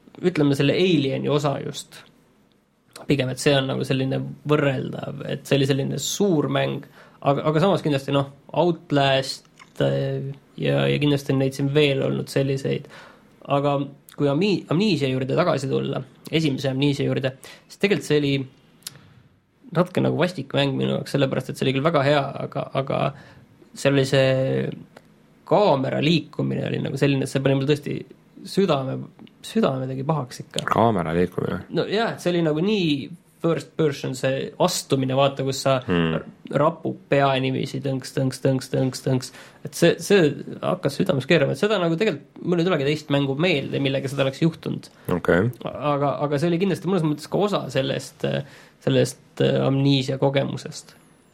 ütleme selle Alieni osa just, pigem, et see on nagu selline võrreldav, et see oli selline suur mäng, aga, aga samas kindlasti noh, Outlast ja, ja kindlasti on neid siin veel olnud selliseid, aga kui Amni- Amnesia juurde tagasi tulla, esimese Amnesia juurde, siis tegelikult see oli natuke nagu vastik mäng minu jaoks, sellepärast, et see oli küll väga hea, aga, aga seal oli see kaamera liikumine oli nagu selline, et see pani mul tõesti südame, südame tegi pahaks ikka. Kaamera liikumine? No jah, see oli nagu nii first person, see astumine, vaata, kus sa hmm. rapub pea nimisi, tõnks, tõnks, tõnks, tõnks, tõnks, et see, see hakkas südames keerama, et seda nagu tegelikult mul ei tulegi teist mängu meelde, millega seda oleks juhtunud. Okay. Aga, aga see oli kindlasti mõnes mõttes ka osa sellest, sellest Amnesia kogemusest.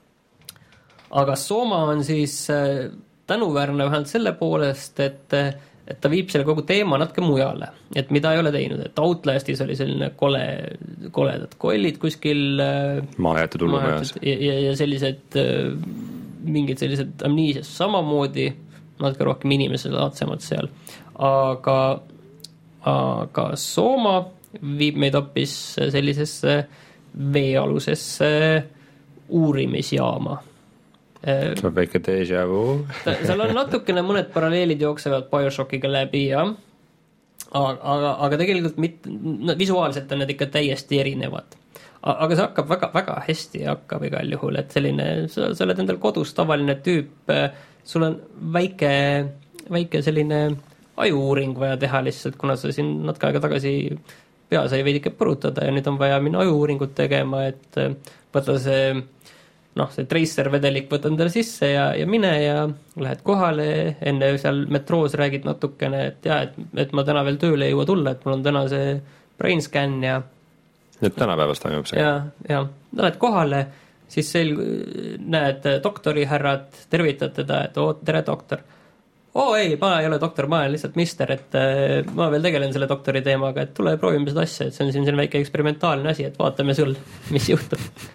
Aga Soma on siis tänuväärne vähemalt selle poolest, et et ta viib selle kogu teema natuke mujale, et mida ei ole teinud, et Outlastis oli selline kole, koledad kollid kuskil maajäetud hullumajas ja, ja, ja sellised mingid sellised Amnesias samamoodi, natuke rohkem inimesed laadsemad seal, aga aga Soma viib meid hoopis sellisesse veealusesse uurimisjaama. See on väike déjà vu. Seal on natukene mõned paralleelid jooksevad BioShockiga läbi, jah. Aga, aga, aga tegelikult mit, no, visuaalselt on need ikka täiesti erinevad. Aga see hakkab väga, väga hästi hakkab igal juhul, et selline, sa, sa oled endal kodus tavaline tüüp, sul on väike, väike selline ajuuuring vaja teha lihtsalt, kuna sa siin natuke aega tagasi pea sai veidike põrutada ja nüüd on vaja minna ajuuuringut tegema, et võtta see noh, see tracer vedelik võtta endale sisse ja, ja mine ja lähed kohale, enne seal metroos räägid natukene, et jah, et, et ma täna veel tööle ei jõua tulla, et mul on täna see brain scan ja et tänapäevast toimub see. Ja, ja lähed kohale, siis sel, näed doktori härrad, tervitad teda, et oo, tere doktor. Oo ei, ma ei ole doktor, ma olen lihtsalt mister, et ma veel tegelen selle doktori teemaga, et tule proovime seda asja, et see on siin selline väike eksperimentaalne asi, et vaatame sul, mis juhtub.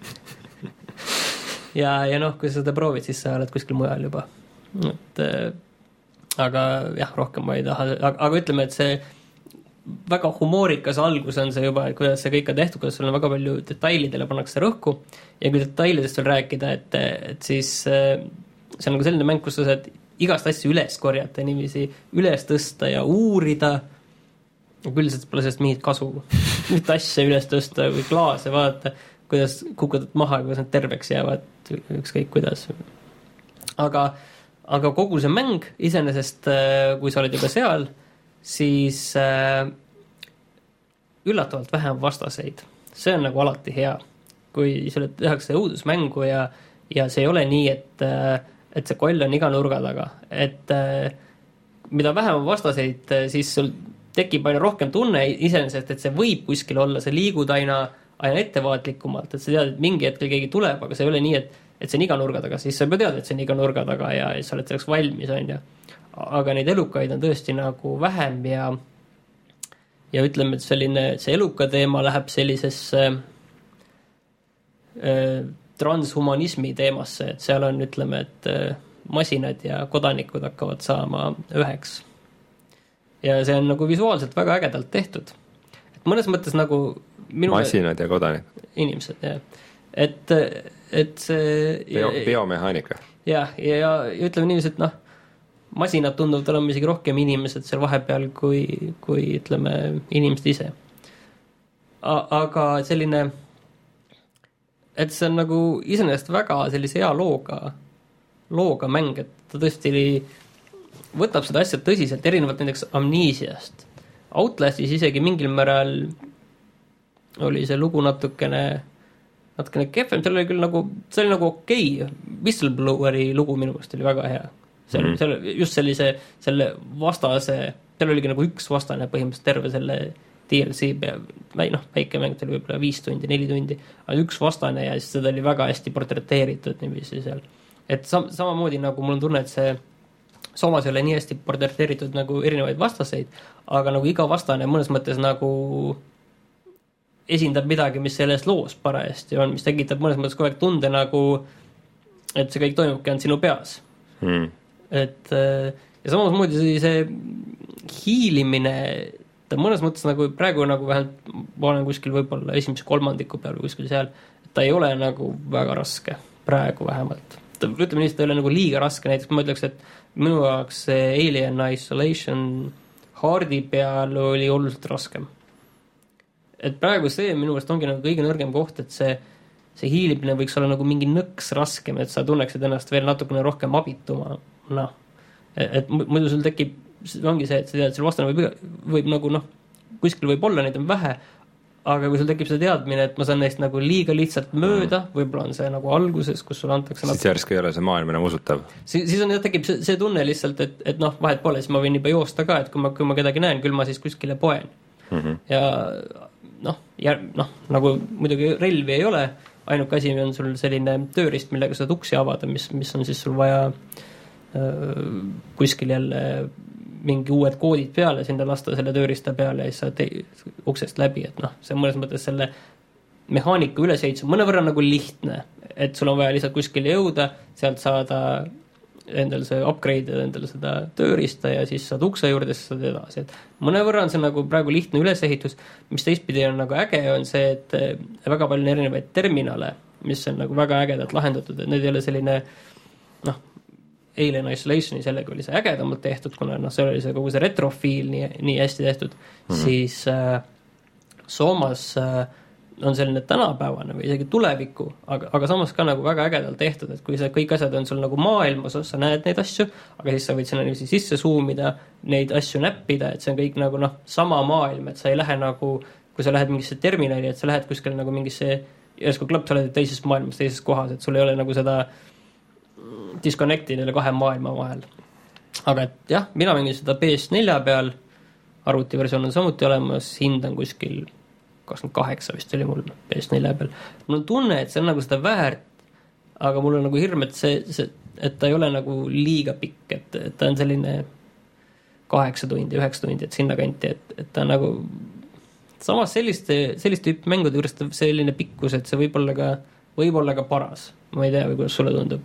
Ja, ja noh, kui sa seda proovid, siis sa oled kuskil mujal juba. Et, aga jah, rohkem ma ei taha. Aga, aga ütleme, et see väga humoorikas algus on see juba, kuidas see kõik on tehtud, kuidas sul on väga palju detailidele pannakse rõhku. Ja kui detailidest veel rääkida, et, et siis see on nagu selline mäng, kus sa saad igast asju üles korjata, nimisi üles tõsta ja uurida. Küll see pole sellest mingit kasu. Mitte asja üles tõsta või klaase vaata, kuidas kukutad maha, kuidas nad terveks jäävad, ükskõik kuidas. Aga, aga kogu see mäng iseenesest, kui sa oled juba seal, siis äh, üllatavalt vähem vastaseid. See on nagu alati hea. Kui sa oled tehakse õudusmängu ja, ja see ei ole nii, et, et see koll on iga nurga taga. Et äh, mida vähem vastaseid, siis sul tekib aina rohkem tunne iseenesest, et see võib kuskil olla, see liigud aina aina ettevaatlikumalt, et sa tead, et mingi hetkel keegi tuleb, aga see ei ole nii, et, et see on iga nurga taga, siis sa juba tead, et see on iga nurga taga ja sa oled selleks valmis, on ja. Aga neid elukaid on tõesti nagu vähem ja ja ütleme, et selline, see eluka teema läheb sellisesse äh, transhumanismi teemasse, et seal on, ütleme, et äh, masinad ja kodanikud hakkavad saama üheks. Ja see on nagu visuaalselt väga ägedalt tehtud. Et mõnes mõttes nagu minu masinad ja kodanikud. Inimesed, jah. Et, et see Bio, biomehaanika. Jah, ja, ja, ja ütleme inimesed, noh, masinad tunduvad olema isegi rohkem inimesed seal vahepeal kui, kui ütleme, inimesed ise. A, aga selline, et see on nagu iseenesest väga sellise hea looga, looga mäng, et ta tõesti võtab seda asja tõsiselt, erinevalt näiteks Amnesiast. Outlastis isegi mingil määral oli see lugu natukene natukene kehvem, seal oli küll nagu see oli nagu okei, Whistlebloweri lugu minu meelest oli väga hea. Seal, mm. seal, just sellise selle vastase, seal oligi nagu üks vastane põhimõtteliselt terve selle D L C või noh, väike mäng, see oli võib-olla viis tundi, neli tundi, aga üks vastane ja siis seda oli väga hästi portreteeritud niiviisi seal. Et sam- samamoodi nagu mul on tunne, et see Somas ei ole nii hästi portreteeritud nagu erinevaid vastaseid, aga nagu iga vastane mõnes mõttes nagu esindab midagi, mis selles loos parajasti on, mis tekitab mõnes mõttes kogu aeg tunde nagu, et see kõik toimubki ainult sinu peas. Hmm. Et ja samas moodi see hiilimine et mõnes mõttes nagu praegu nagu vähemalt ma olen kuskil võib-olla esimese kolmandiku peal või kuskil seal, et ta ei ole nagu väga raske, praegu vähemalt. Ütleme nii, et ta ei ole nagu liiga raske, näiteks ma ütleks, et minu jaoks see Alien Isolation hardi peal oli oluliselt raskem. Et praegu see minu meelest ongi nagu kõige nõrgem koht, et see see hiilimine võiks olla nagu mingi nõks raskem, et sa tunneksid ennast veel natukene rohkem abituma, noh. Et muidu sul tekib, ongi see, et sa tead, et sul vastane võib, võib nagu noh, kuskil võib olla, neid on vähe, aga kui sul tekib see teadmine, et ma saan neist nagu liiga lihtsalt mööda, võib-olla on see nagu alguses, kus sul antakse siis järsk ei ole see maailm enam usutav. Si siis on, tekib see, see tunne lihtsalt, et, et noh, vahet pole, siis ma võin juba joosta ka, et kui ma, kui ma kedagi näen, küll ma siis kuskile poen. Mm -hmm. Ja noh, ja, noh, nagu muidugi relvi ei ole, ainuke asi on sul selline tööriist, millega saad uksi avada, mis, mis on siis sul vaja öö, kuskil jälle mingi uued koodid peale, sinna lasta selle tööriista peale ja siis saad uksest läbi, et noh, see mõnes mõttes selle mehaanika ülesehitus on mõnevõrra nagu lihtne, et sul on vaja lihtsalt kuskile jõuda, sealt saada endale see upgrade, endale seda tööriista ja siis saad ukse juurde, siis saad edasi. Et mõnevõrra on see nagu praegu lihtne ülesehitus, mis teistpidi on nagu äge, on see, et väga palju erinevaid terminale, mis on nagu väga ägedalt lahendatud, et need ei ole selline noh, Alien Isolationi sellega oli see ägedamalt tehtud, kuna noh, see oli see kogu see retrofiil nii, nii hästi tehtud, mm -hmm. siis äh, Somas äh, on selline tänapäevane või isegi tuleviku, aga, aga samas ka nagu väga ägedalt tehtud, et kui see kõik asjad on sul nagu maailmas, sa näed neid asju, aga siis sa võid sinna niiviisi sisse zoomida, neid asju näppida, et see on kõik nagu noh, sama maailm, et sa ei lähe nagu, kui sa lähed mingisse terminali, et sa lähed kuskil nagu mingisse, järsku klõpp, sa oled teises maailmas, teises kohas, et sul ei ole nagu seda disconnecti neile kahe maailma vahel. Aga et jah, mina mängin seda P S nelja peal, arvutiversioon on samuti olemas, hind on kuskil kakskümmend kaheksa vist oli mul P S nelja peal. Mul on tunne, et see on nagu seda väärt, aga mul on nagu hirm, et see, see et ta ei ole nagu liiga pikk, et, et ta on selline kaheksa tundi, üheksa tundi, et sinna kanti, et, et ta on nagu samas selliste, sellist tüüpi mängude juures selline pikkus, et see võib olla ka, võib olla ka paras. Ma ei tea, või kuidas sulle tundub.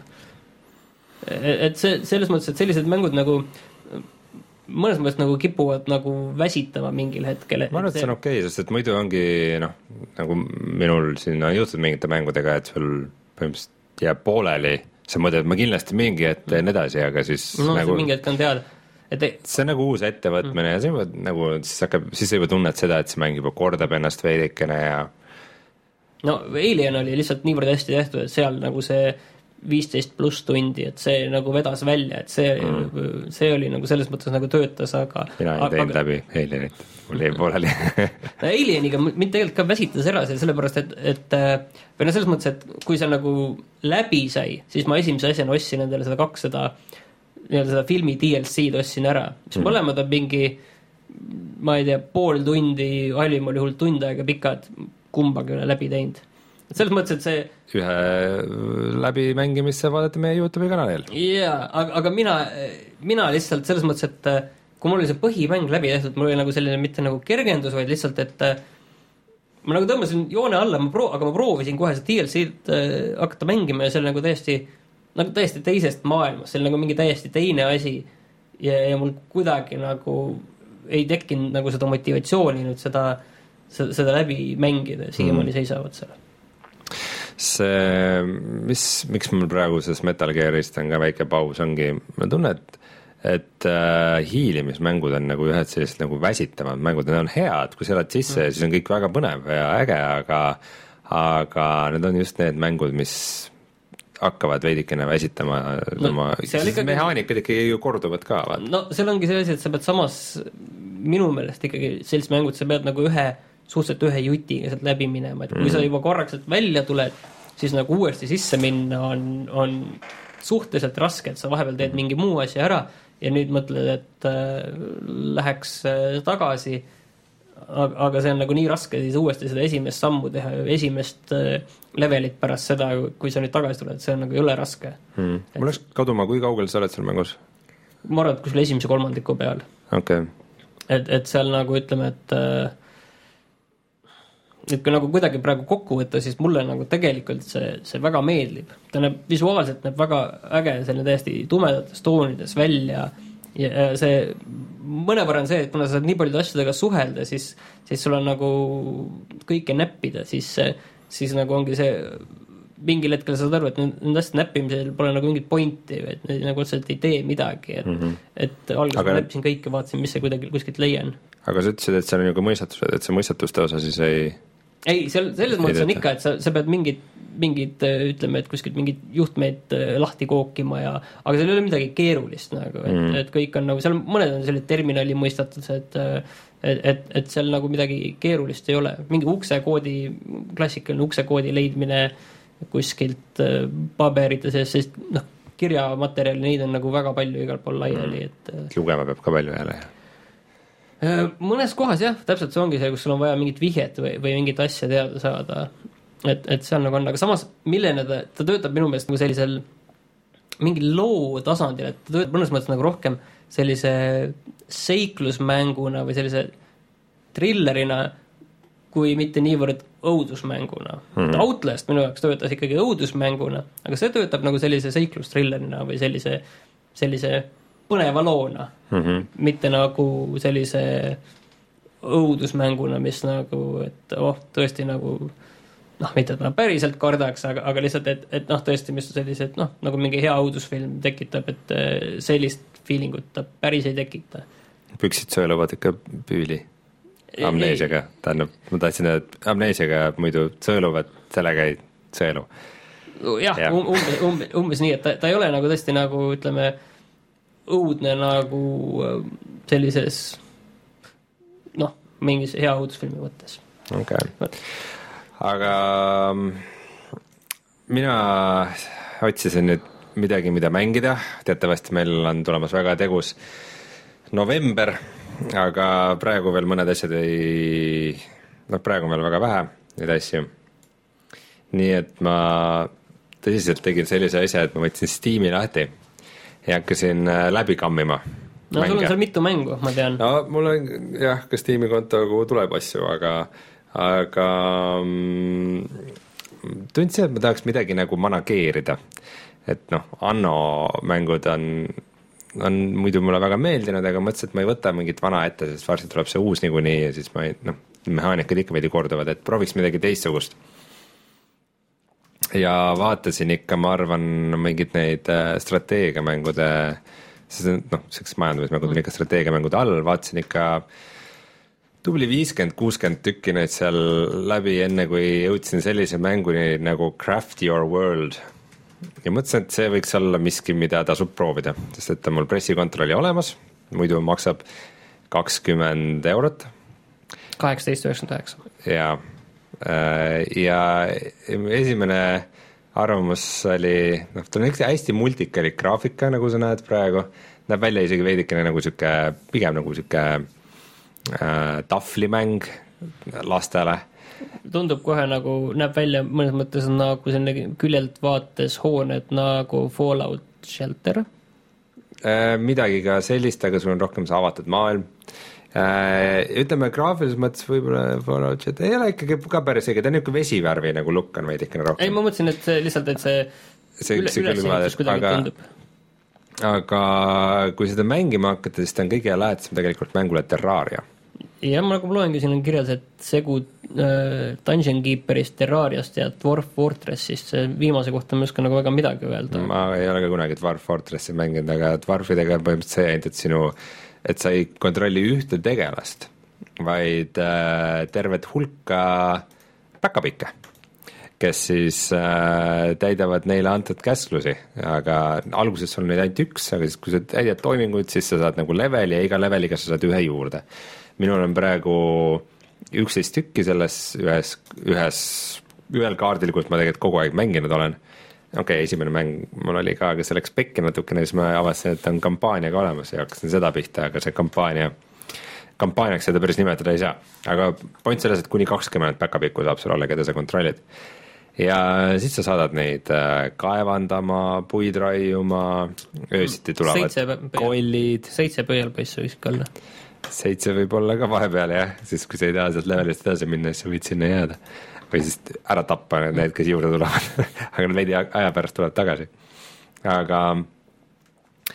Et see, selles mõttes, et sellised mängud nagu mõnes mõttes nagu kipuvad nagu väsitama mingil hetkel. Ma arvan, et see on okei, sest et muidu ongi noh, nagu minul siin on juhtud mingite mängudega, et sul põhimõtteliselt jääb pooleli, sa mõtled, et ma kindlasti mingi ette teen edasi, aga siis no, nagu see mingi hetk on teada. Et ei... see on nagu uus ettevõtmine mm. ja see nagu, siis hakkab, siis juba tunned seda, et see mäng juba kordab ennast veidikene ja no Alien oli lihtsalt niivõrd hästi tehtud, et seal nagu see viisteist pluss tundi, et see nagu vedas välja, et see, mm. see oli nagu selles mõttes nagu töötas, aga mina ei teinud aga... läbi Alienit, mul jäi pooleli Alieniga mind tegelikult ka väsitas ära see, sellepärast, et, et või no selles mõttes, et kui see nagu läbi sai, siis ma esimese asjana ostsin endale seda kakssada nii-öelda seda filmi D L C-d ostsin ära, mis mm. mõlemad on mingi ma ei tea, pool tundi, halvim oli hull tund aega pikad, kumbagi üle läbi teinud. Et selles mõttes, et see ühe läbimängimisse vaadata meie YouTube'i kanalil. Jaa, aga, aga mina, mina lihtsalt selles mõttes, et kui mul oli see põhimäng läbi tehtud, mul oli nagu selline mitte nagu kergendus, vaid lihtsalt, et ma nagu tõmbasin joone alla, ma pro- aga ma proovisin kohe see D L C-d hakata mängima ja see oli nagu täiesti, nagu täiesti teisest maailmas, see oli nagu mingi täiesti teine asi ja, ja mul kuidagi nagu ei tekkinud nagu seda motivatsiooni nüüd seda, seda läbi mängida, siiamaani mm. seisavad seal. See, mis, miks mul praegu selles Metal Gearist on ka väike paus, ongi, ma tunnen, et, et äh, hiilimismängud on nagu ühed sellised nagu väsitavad mängud, need on head, kui sa elad sisse mm. siis on kõik väga põnev ja äge, aga, aga need on just need mängud, mis hakkavad veidikene väsitama no, oma, ikkagi... mehaanikad ikkagi ju korduvad ka. Vaat. No seal ongi see asi, et sa pead samas minu meelest ikkagi sellised mängud, sa pead nagu ühe suhteliselt ühe jutiga sealt läbi minema, et kui mm. sa juba korraks välja tuled, siis nagu uuesti sisse minna on, on suhteliselt raske, et sa vahepeal teed mingi muu asja ära ja nüüd mõtled, et äh, läheks äh, tagasi, aga, aga see on nagu nii raske siis uuesti seda esimest sammu teha, esimest äh, levelit pärast seda, kui sa nüüd tagasi tuled, see on nagu jõle raske. Mm. Et... Mul läks kaduma, kui kaugel sa oled seal mängus? Ma arvan, et kuskil esimese kolmandiku peal. Okay. Et, et seal nagu ütleme, et äh, et kui nagu kuidagi praegu kokku võtta, siis mulle nagu tegelikult see, see väga meeldib. Ta näeb visuaalselt näeb väga äge, selline täiesti tumedates toonides välja ja see mõnevõrra on see, et kuna sa saad nii paljude asjadega suhelda, siis, siis sul on nagu kõike näppida, siis, siis nagu ongi see, mingil hetkel saad aru, et nende asjad näppimisel pole nagu mingit pointi, et need nagu otseselt ei tee midagi, et, mm -hmm. et alguses aga... ma näppisin kõike, vaatasin, mis see kuidagi kuskilt leian. Aga sa ütlesid, et seal on ju ka mõistatused, et see mõistatuste osa siis ei ei, seal selles mõttes on ikka, et sa, sa pead mingid, mingid, ütleme, et kuskilt mingid juhtmeid lahti kookima ja, aga seal ei ole midagi keerulist nagu, et, mm. et kõik on nagu, seal mõned on sellised terminali mõistatused, et, et, et seal nagu midagi keerulist ei ole. Mingi uksekoodi, klassikaline uksekoodi leidmine kuskilt paberite sees, sest noh, kirjamaterjali, neid on nagu väga palju igal pool laiali, et lugema peab ka palju jälle, jah? Mõnes kohas jah, täpselt see ongi see, kus sul on vaja mingit vihjet või, või mingit asja teada saada, et, et seal nagu on, aga samas millene ta, ta töötab minu meelest nagu sellisel mingi loo tasandil, et ta töötab mõnes mõttes nagu rohkem sellise seiklusmänguna või sellise thrillerina, kui mitte niivõrd õudusmänguna. Mm-hmm. Outlast minu jaoks töötas ikkagi õudusmänguna, aga see töötab nagu sellise seiklustrillerina või sellise, sellise põneva loona, mm-hmm. mitte nagu sellise õudusmänguna, mis nagu, et oh, tõesti nagu noh, mitte et ma päriselt kardaks, aga, aga lihtsalt, et, et noh, tõesti, mis sellised, noh, nagu mingi hea õudusfilm tekitab, et sellist feelingut ta päris ei tekita. Püksid sõeluvad ikka püüli amneesiaga, tähendab, ma tahtsin, et amneesiaga muidu sõeluvad, sellega ei sõelu. Jah, ja. um, umbes, umbes, umbes nii, et ta, ta ei ole nagu tõesti nagu, ütleme, õudne nagu sellises noh, mingis hea õudusfilmi mõttes. Okay. Aga mina otsisin nüüd midagi, mida mängida. Teatavasti meil on tulemas väga tegus november, aga praegu veel mõned asjad ei, noh praegu on veel väga vähe neid asju. Nii et ma tõsiselt tegin sellise asja, et ma võtsin Steam'i lahti ja hakkasin läbi kammima. No mänge. Sul on seal mitu mängu, ma tean. No mul on jah, ka Steam'i konto, kuhu tuleb asju, aga, aga mm, tundsin, et ma tahaks midagi nagu manageerida. Et noh, Anno mängud on, on muidu mulle väga meeldinud, aga mõtlesin, et ma ei võta mingit vana ette, sest varsti tuleb see uus niikuinii ja siis ma ei, noh, mehaanikad ikka veidi korduvad, et prooviks midagi teistsugust. Ja vaatasin ikka, ma arvan, mingid neid strateegiamängude, noh, selleks majandamismängud on ikka strateegiamängude all, vaatasin ikka tubli viiskümmend kuuskümmend tükki neid seal läbi, enne kui jõudsin sellise mänguni nagu Craft Your World. Ja mõtlesin, et see võiks olla miski, mida tasub proovida, sest et mul pressikontrolli olemas, muidu maksab kakskümmend eurot. kaheksateist üheksakümmend üheksa. Jaa. Ja esimene arvamus oli, noh, ta on üks hästi multikalik graafika, nagu sa näed praegu, näeb välja isegi veidikene nagu süke, pigem nagu süke äh, taflimäng lastele. Tundub kohe nagu, näeb välja mõnes mõttes nagu selline küljelt vaates hooned nagu Fallout Shelter. Äh, midagi ka sellist, aga sul on rohkem see avatud maailm. Ütleme, graafilises mõttes võib-olla Fallout ei ole ikkagi ka päris õige, ta on niisugune vesivärvi nagu lukk on veidikene rohkem. Ei, ma mõtlesin, et see, lihtsalt, et see, see üle, ülesehitus kuidagi aga, tundub. Aga kui seda mängima hakata, siis ta on kõige lähedasem tegelikult mängule Terraria. Ja ma nagu loengi, siin on kirjas, et segu äh, Dungeon Keeperist, Terrariast ja Dwarf Fortressist, see viimase kohta ma ei oska nagu väga midagi öelda. Ma ei ole ka kunagi Dwarf Fortressi mänginud, aga Dwarfidega põhimõtteliselt see ainult, et sinu et sa ei kontrolli ühte tegelast, vaid äh, tervet hulka päkapikke, kes siis äh, täidavad neile antud käsklusi, aga alguses sul on neid ainult üks, aga siis kui sa täidad toiminguid, siis sa saad nagu leveli ja iga leveliga sa saad ühe juurde. Minul on praegu üksteist tükki selles ühes, ühes, ühel kaardil, kus ma tegelikult kogu aeg mänginud olen. Okei, okay, esimene mäng mul oli ka, aga see läks pekki natukene, siis ma avastasin, et on kampaaniaga olemas ja hakkasin seda pihta, aga see kampaania, kampaaniaks seda päris nimetada ei saa. Aga point selles, et kuni kakskümmend päkapikku saab sul olla, keda sa kontrollid. Ja siis sa saadad neid kaevandama, puid raiuma, öösiti tulevad seitse kollid. Seitse põjalpoissu võiks olla. Seitse võib olla ka vahepeal, jah, siis kui sa ei taha sealt levelist edasi minna, siis sa võid sinna jääda. Või siis ära tappa need, kes juurde tulevad. Aga veidi aja pärast tuleb tagasi. Aga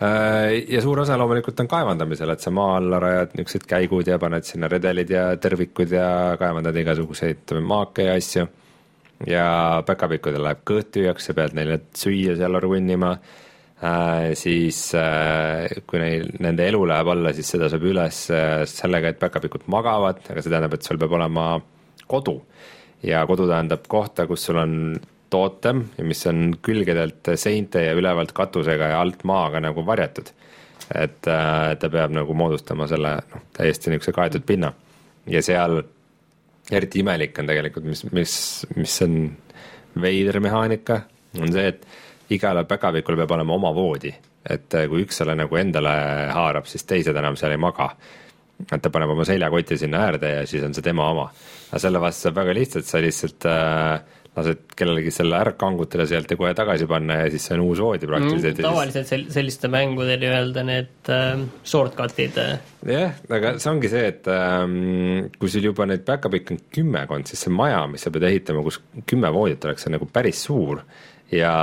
ja suur osa loomulikult on kaevandamisel, et sa maa alla rajad niisugused käigud ja paned sinna redelid ja tõrvikud ja kaevandad igasuguseid maake ja asju. Ja päkapikkudel läheb kõht tüüjaks, sa pead neile süüa seal runnima, äh, siis äh, kui neil, nende elu läheb alla, siis seda saab üles äh, sellega, et päkapikud magavad, aga see tähendab, et sul peab olema kodu. Ja kodu tähendab kohta, kus sul on tootem, mis on külgedelt seinte ja ülevalt katusega ja alt maaga nagu varjatud. Et äh, ta peab nagu moodustama selle noh, täiesti niisuguse kaetud pinna. Ja seal eriti imelik on tegelikult, mis, mis, mis on veider mehaanika, on see, et igale päkavikul peab olema oma voodi. Et kui üks selle nagu endale haarab, siis teised enam seal ei maga. Et ta paneb oma seljakoti sinna äärde ja siis on see tema oma. Aga selle vastu saab väga lihtsalt, sa lihtsalt äh, lased kellelegi selle ära kangutada sealt ja kohe tagasi panna ja siis see on uus voodi praktiliselt. Mm, tavaliselt sel- selliste mängudel öelda need äh, shortcutid. Jah, aga see ongi see, et ähm, kui sul juba neid backup'ik on kümmekond, siis see maja, mis sa pead ehitama, kus kümme voodit oleks, on nagu päris suur ja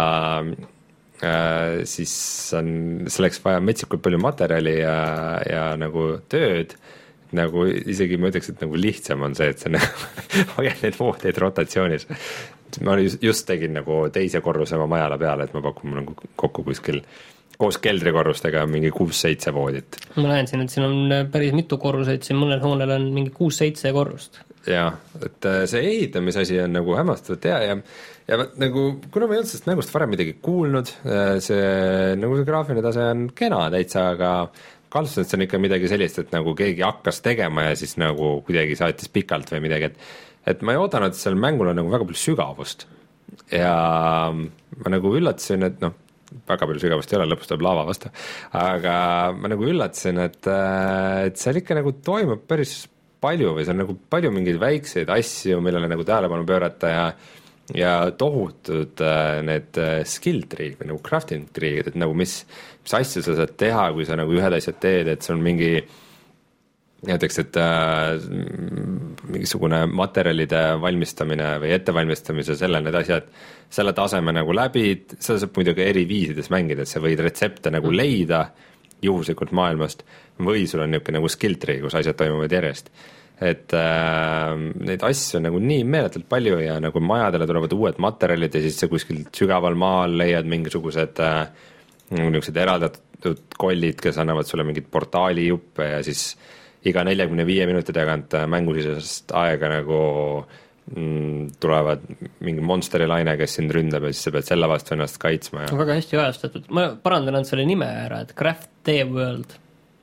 äh, siis on selleks vaja metsikult palju materjali ja, ja nagu tööd. Nagu isegi ma ütleks, et nagu lihtsam on see, et sa nagu hoiad neid voodeid rotatsioonis. Ma just, just tegin nagu teise korruse oma majale peale, et ma pakun nagu kokku kuskil koos keldrikorrustega mingi kuus-seitse voodit. Ma näen siin, et siin on päris mitu korruseid, siin mõnel hoonel on mingi kuus-seitse korrust. Jaa, et see ehitamisasi on nagu hämmastavalt hea ja, ja nagu, kuna ma ei olnud sellest mängust varem midagi kuulnud, see, nagu see graafiline tase on kena täitsa, aga kahtlustan, et see on ikka midagi sellist, et nagu keegi hakkas tegema ja siis nagu kuidagi saatis pikalt või midagi, et et ma ei oodanud, et seal mängul on nagu väga palju sügavust ja ma nagu üllatasin, et noh, väga palju sügavust ei ole, lõpus tuleb laava vastu, aga ma nagu üllatasin, et, et seal ikka nagu toimub päris palju või see on nagu palju mingeid väikseid asju, millele nagu tähelepanu pöörata ja ja tohutud need skill tree'd või nagu crafting tree'd, et nagu mis, mis asju sa saad teha, kui sa nagu ühed asjad teed, et see on mingi näiteks, et äh, mingisugune materjalide valmistamine või ettevalmistamise, selle need asjad, selle taseme nagu läbi, seda saab muidugi eri viisides mängida, et sa võid retsepte nagu leida juhuslikult maailmast või sul on niisugune nagu skill tree, kus asjad toimuvad järjest. Et äh, neid asju on nagu nii meeletult palju ja nagu majadele tulevad uued materjalid ja siis sa kuskil sügaval maal leiad mingisugused äh, niisugused eraldatud kollid, kes annavad sulle mingid portaali juppe ja siis iga neljakümne viie minuti tagant mängusisest aega nagu mm, tulevad mingi monsteri-laine, kes sind ründab ja siis sa pead selle vastu ennast kaitsma. Ja... väga hästi ajastatud. Ma parandan ainult selle nime ära, et Craft the World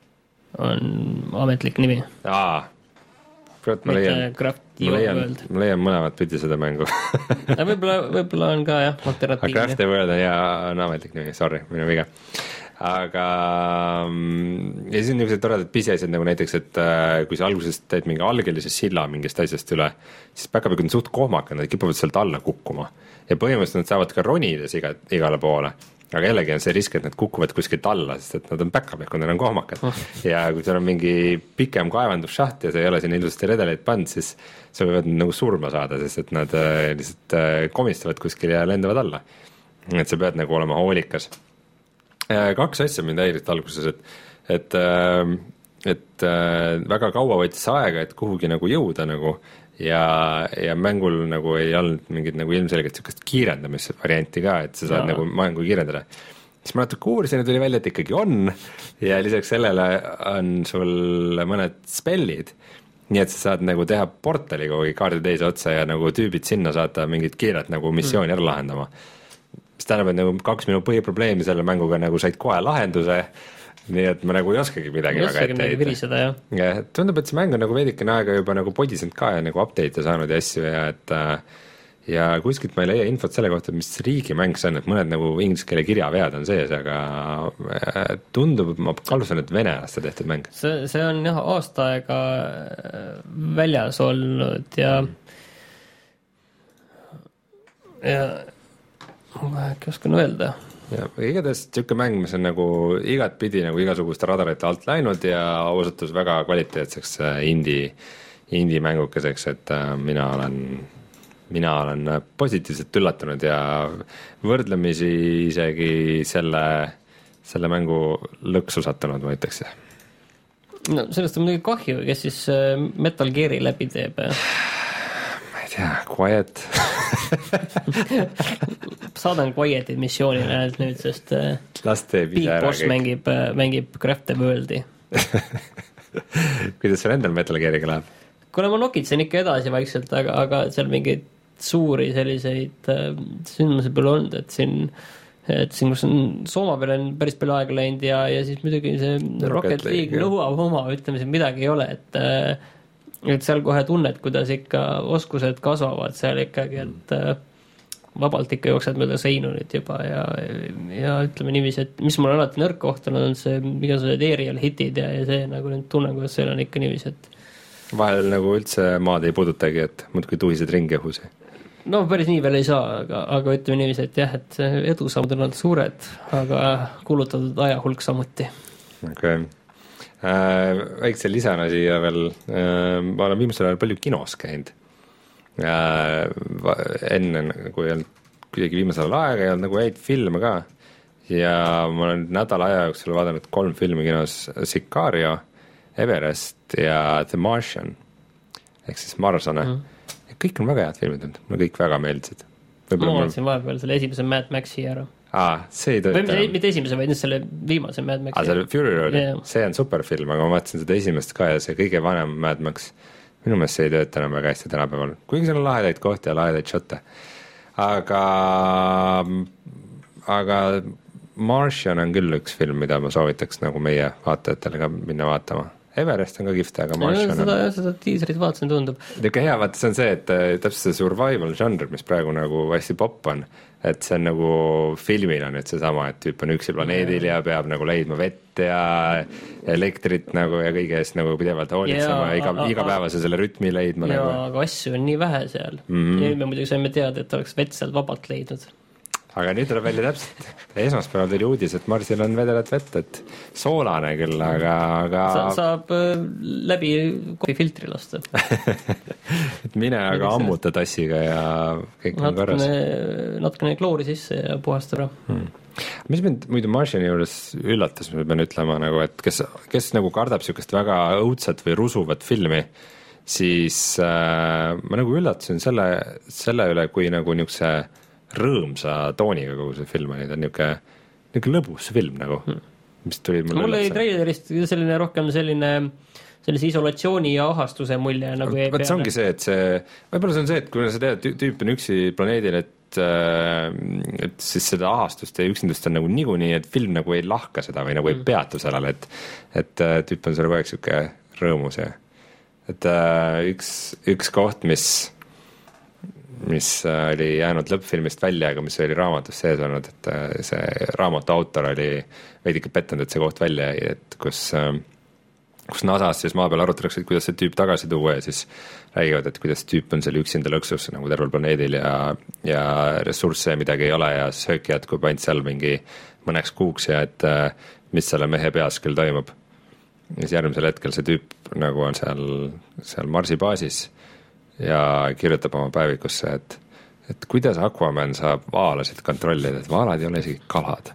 on ametlik nimi. Aa, kurat, ma leian, ma leian, ma leian mõlemat pidi seda mängu. võib-olla, võib-olla on ka jah, alternatiivne. Craft the World on, ja, on ametlik nimi, sorry, minu viga. Aga ja siis on niisugused toredad pisiasjad nagu näiteks, et äh, kui sa alguses teed mingi algelise silla mingist asjast üle, siis päkapikud on suht kohmakad, nad kipuvad sealt alla kukkuma ja põhimõtteliselt nad saavad ka ronides iga, igale poole, aga jällegi on see risk, et nad kukuvad kuskilt alla, sest et nad on päkapikud, nad on kohmakad oh. Ja kui seal on mingi pikem kaevandusšaht ja sa ei ole siin ilusasti redeleid pannud, siis sa võivad nagu surma saada, sest et nad äh, lihtsalt äh, komistavad kuskil ja lendavad alla, et sa pead nagu olema hoolikas. Kaks asja mind häirist alguses, et, et, et väga kaua võttis aega, et kuhugi nagu jõuda nagu ja, ja mängul nagu ei olnud mingit nagu ilmselgelt sellist kiirendamisvarianti ka, et sa saad ja. Nagu mängu kiirendada. Siis ma natuke uurisin ja tuli välja, et ikkagi on ja lisaks sellele on sul mõned spellid, nii et sa saad nagu teha portali kogu kaardi teise otsa ja nagu tüübid sinna saata mingit kiiret nagu missiooni ära lahendama. Mis tähendab, et nagu kaks minu põhiprobleemi selle mänguga nagu said kohe lahenduse, nii et ma nagu ei oskagi midagi väga ette heita. Ja, tundub, et see mäng on nagu veidikene aega juba nagu podisend ka ja nagu update'e saanud ja asju ja et ja kuskilt ma ei leia infot selle kohta, mis riigimäng see on, et mõned nagu inglise keele kirjavead on sees, aga tundub, ma kalusan, et venelaste tehtud mäng. See, see on jah aasta aega väljas olnud ja ja ma äkki oskan öelda. Ja, igatahes siuke mäng, mis on nagu igat pidi nagu igasuguste radarite alt läinud ja osutus väga kvaliteetseks indie, indie mängukeseks, et mina olen, mina olen positiivselt üllatunud ja võrdlemisi isegi selle, selle mängu lõksu sattunud, ma ütleks. No sellest on muidugi kahju, kes siis Metal Gear'i läbi teeb. Ma ei tea, Quiet. Saadan Quiet'i missioonile nüüd, sest Las teeb ise Big ära Boss mängib, mängib Craft the World'i. Kuidas sul endal Metal Gear'iga läheb? Kuna ma nokitsen ikka edasi vaikselt, aga, aga seal mingeid suuri selliseid äh, sündmusi pole olnud, et siin et siin, kus on Sooma peale on päris palju aega läinud ja, ja siis muidugi see Rocket, Rocket League nõuab oma, ütleme siin midagi ei ole, et äh, et seal kohe tunned, kuidas ikka oskused kasvavad seal ikkagi, et äh, vabalt ikka jooksed mööda seinu nüüd juba ja, ja ütleme niiviisi, et mis mul alati nõrk koht on, on see igasugused aerial hitid ja, ja see nagu nüüd tunnen, kuidas seal on ikka niiviisi, et vahel nagu üldse maad ei puudutagi, et muudkui tuhised ringi õhus. No päris nii veel ei saa, aga, aga ütleme niiviisi, et jah, et edusammud on olnud suured, aga kulutatud aja hulk samuti. Okei. Okay. Äh, väikse lisana siia veel, äh, ma olen viimasel ajal palju kinos käinud. Äh, enne, kui ei olnud kuidagi viimasel aega, ei olnud nagu häid filme ka. Ja ma olen nädala aja jooksul vaadanud kolm filmi kinos, Sicario, Everest ja The Martian, ehk siis Marsane. Mm. Kõik on väga head filmid olnud, mulle kõik väga meeldisid. Ma vaatasin mul... vahepeal selle esimese Mad Maxi ära. Aa, see ei tööta. Või mitte esimese, vaid nüüd selle viimase Mad Maxi. Aa, selle Fury Road, yeah. See on super film, aga ma vaatasin seda esimest ka ja see kõige vanem Mad Max. Minu meelest see ei tööta enam väga hästi tänapäeval. Kuigi seal on lahedaid kohti ja lahedaid shotte. Aga, aga Martian on küll üks film, mida ma soovitaks nagu meie vaatajatele ka minna vaatama. Everest on ka kihvt, aga Martian on... Seda, seda tiisrit vaatasin tundub. Niisugune hea, vaata, see on see, et täpselt see survival genre, mis praegu nagu hästi pop on, et see on nagu filmil on nüüd see sama, et tüüp on üksi planeedil ja peab nagu leidma vett ja elektrit nagu ja kõige eest nagu pidevalt hoolitsema ja iga, iga päeva see selle rütmi leidma. Ja nagu. Aga asju on nii vähe seal. Mm-hmm. Ja nüüd me muidugi saime teada, et oleks vett sealt vabalt leidnud. Aga nüüd tuleb välja täpselt, esmaspäeval tuli uudis, et Marsil on vedelat vett, et soolane küll, aga... aga... Sa, saab läbi kohvifiltri lasta. et mine aga ammuta tassiga ja kõik on korras. Natukene kloori sisse ja puhastada. Hmm. Mis mind muidu Martiani juures üllatas, ma pean ütlema, nagu, et kes, kes nagu kardab niisugust väga õudset või rusuvat filmi, siis äh, ma nagu üllatasin selle, selle üle, kui nagu niisuguse rõõmsa tooniga kogu see film oli, ta on niuke, niuke lõbus film nagu, mis tuli mulle mul oli treilerist selline rohkem selline sellise isolatsiooni ja ahastuse mulje nagu võt see ongi see, et see võib-olla see on see, et kui sa tead, tüüp on üksi planeedil, et, et siis seda ahastust ja üksindust on nagu niikuinii, et film nagu ei lahka seda või nagu ei peatu sellele, et, et tüüp on selle kogu aeg siuke rõõmus ja et üks, üks koht, mis mis oli jäänud lõppfilmist välja, aga mis oli raamatus sees olnud, et see raamatu autor oli veidike petanud, et see koht välja jäi, et kus, kus NASAs siis maa peal arutatakse, et kuidas see tüüp tagasi tuua ja siis räägivad, et kuidas tüüp on selle üksinda lõksus nagu tervel planeedil ja, ja ressursse midagi ei ole ja sööki jätkub ainult seal mingi mõneks kuuks ja et mis selle mehe peas küll toimub. Ja siis järgmisel hetkel see tüüp nagu on seal, seal Marsi baasis ja kirjutab oma päevikusse, et, et kuidas Aquaman saab vaalasid kontrollida, et vaalad ei ole isegi kalad.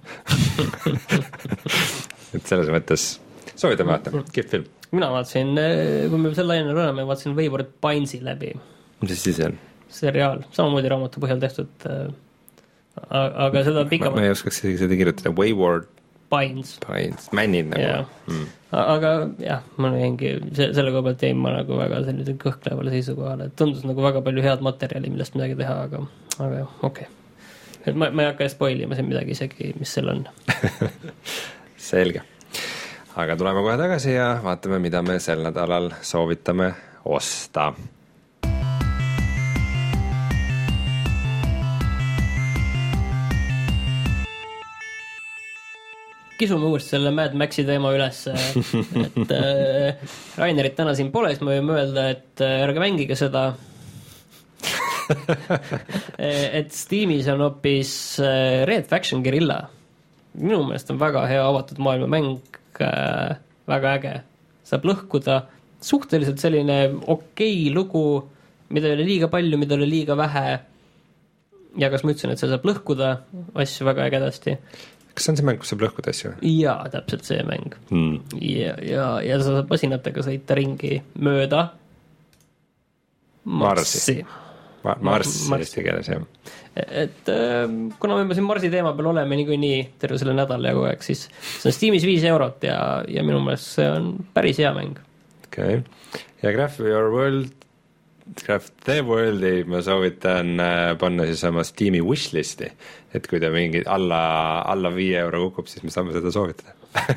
et selles mõttes soovitan vaata, kihvt film. Mina vaatasin, kui me selle aina oleme, vaatasin Wayward Pines'i läbi. Mis siis on? Seriaal, samamoodi raamatu põhjal tehtud, aga seda pikemalt... Ma, ma ei oskaks isegi seda kirjutada, Wayward Pines. Pines, männid nagu. Yeah. Mm. Aga jah, ma jäingi, selle koha pealt jäin ma nagu väga sellise kõhklevale seisukohale, et tundus nagu väga palju head materjali, millest midagi teha, aga, aga jah, okei. Okay. Et ma, ma ei hakka spoilima siin midagi isegi, mis seal on. Selge. Aga tuleme kohe tagasi ja vaatame, mida me sel nädalal soovitame osta. Kisume uuesti selle Mad Maxi teema üles, et äh, Rainerit täna siin pole, siis ma võin öelda, et äh, ärge mängige seda. et Steamis on hoopis äh, Red Faction Guerrilla. Minu meelest on väga hea avatud maailma mäng, äh, väga äge. Saab lõhkuda suhteliselt selline okei lugu, mida ei ole liiga palju, mida ei ole liiga vähe. Ja kas ma ütlesin, et see saab lõhkuda asju väga ägedasti. kas see on see mäng, kus saab lõhkuda asju? Jaa, täpselt see mäng hmm. ja, ja, ja sa saad masinatega sõita ringi mööda Marsi Ma, Marss Mars. Eesti keeles, jah. Et kuna me siin Marsi teema peal oleme niikuinii terve selle nädal ja kogu aeg, siis see on Steamis viis eurot ja, ja minu meelest see on päris hea mäng. Okei okay. Ja Graph Your World Graph The Worldi ma soovitan panna siis oma Steam'i wishlisti, et kui ta mingi alla, alla viie euro kukub, siis me saame seda soovitada.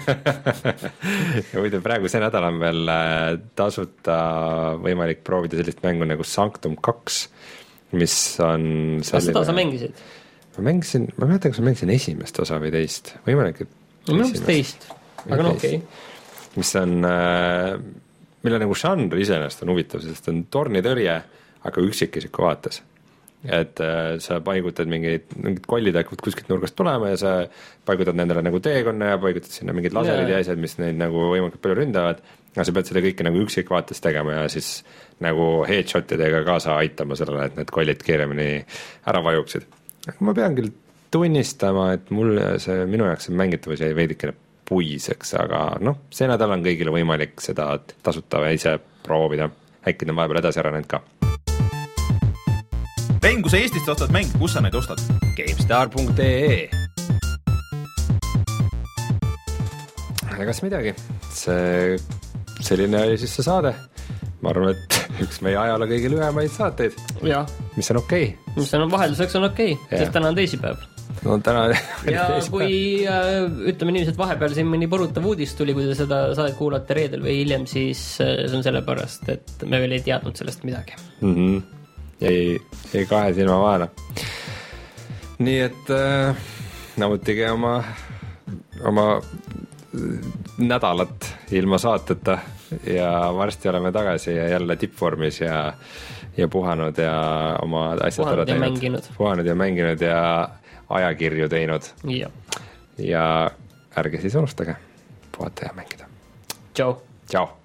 Ja muide praegu see nädal on veel tasuta võimalik proovida sellist mängu nagu Sanctum kaks, mis on selline... Seda sa mängisid? Ma mängisin, ma mäletan, kas ma mängisin esimest osa või teist, võimalik, et no, minu meelest teist, aga no okei okay. Mis on, mille nagu žanr iseenesest on huvitav, sest on tornitõrje, aga üksikisiku vaates. Et äh, sa paigutad mingid, mingid kollid hakkavad kuskilt nurgast tulema ja sa paigutad nendele nagu teekonna ja paigutad sinna mingid laserid ja asjad, mis neid nagu võimalikult palju ründavad, aga sa pead seda kõike nagu üksikvaates tegema ja siis nagu headshotidega kaasa aitama sellele, et need kollid kiiremini ära vajuksid. Ma pean küll tunnistama, et mulle see minu jaoks see mängitavus jäi veidikene puiseks, aga noh, see nädal on kõigile võimalik seda tasuta ise proovida. Äkki on vahepeal edasi arenenud ka. Rein, kui sa Eestist ostad mäng, kus sa neid ostad? GameStar punkt ee Egas midagi. See, selline oli siis see saade. Ma arvan, et üks meie ajala kõige lühemaid saateid. Ja. Mis on okei. Okay. Mis on vahelduseks on okei, okay, sest täna on teisipäev. No täna ja kui äh, ütleme niiviisi, et vahepeal siin mõni põrutav uudis tuli, kui te seda saadet kuulate reedel või hiljem, siis äh, see on sellepärast, et me veel ei teadnud sellest midagi. Mhm Ei, ei kahe silma vahele. Nii et äh, nautige oma, oma nädalat ilma saateta ja varsti oleme tagasi ja jälle tippvormis ja, ja puhanud ja oma asjad puhanud ja mänginud. Puhanud ja mänginud ja ajakirju teinud. Ja, ja ärge siis unustage puhata ja mängida. Tšau. Tšau.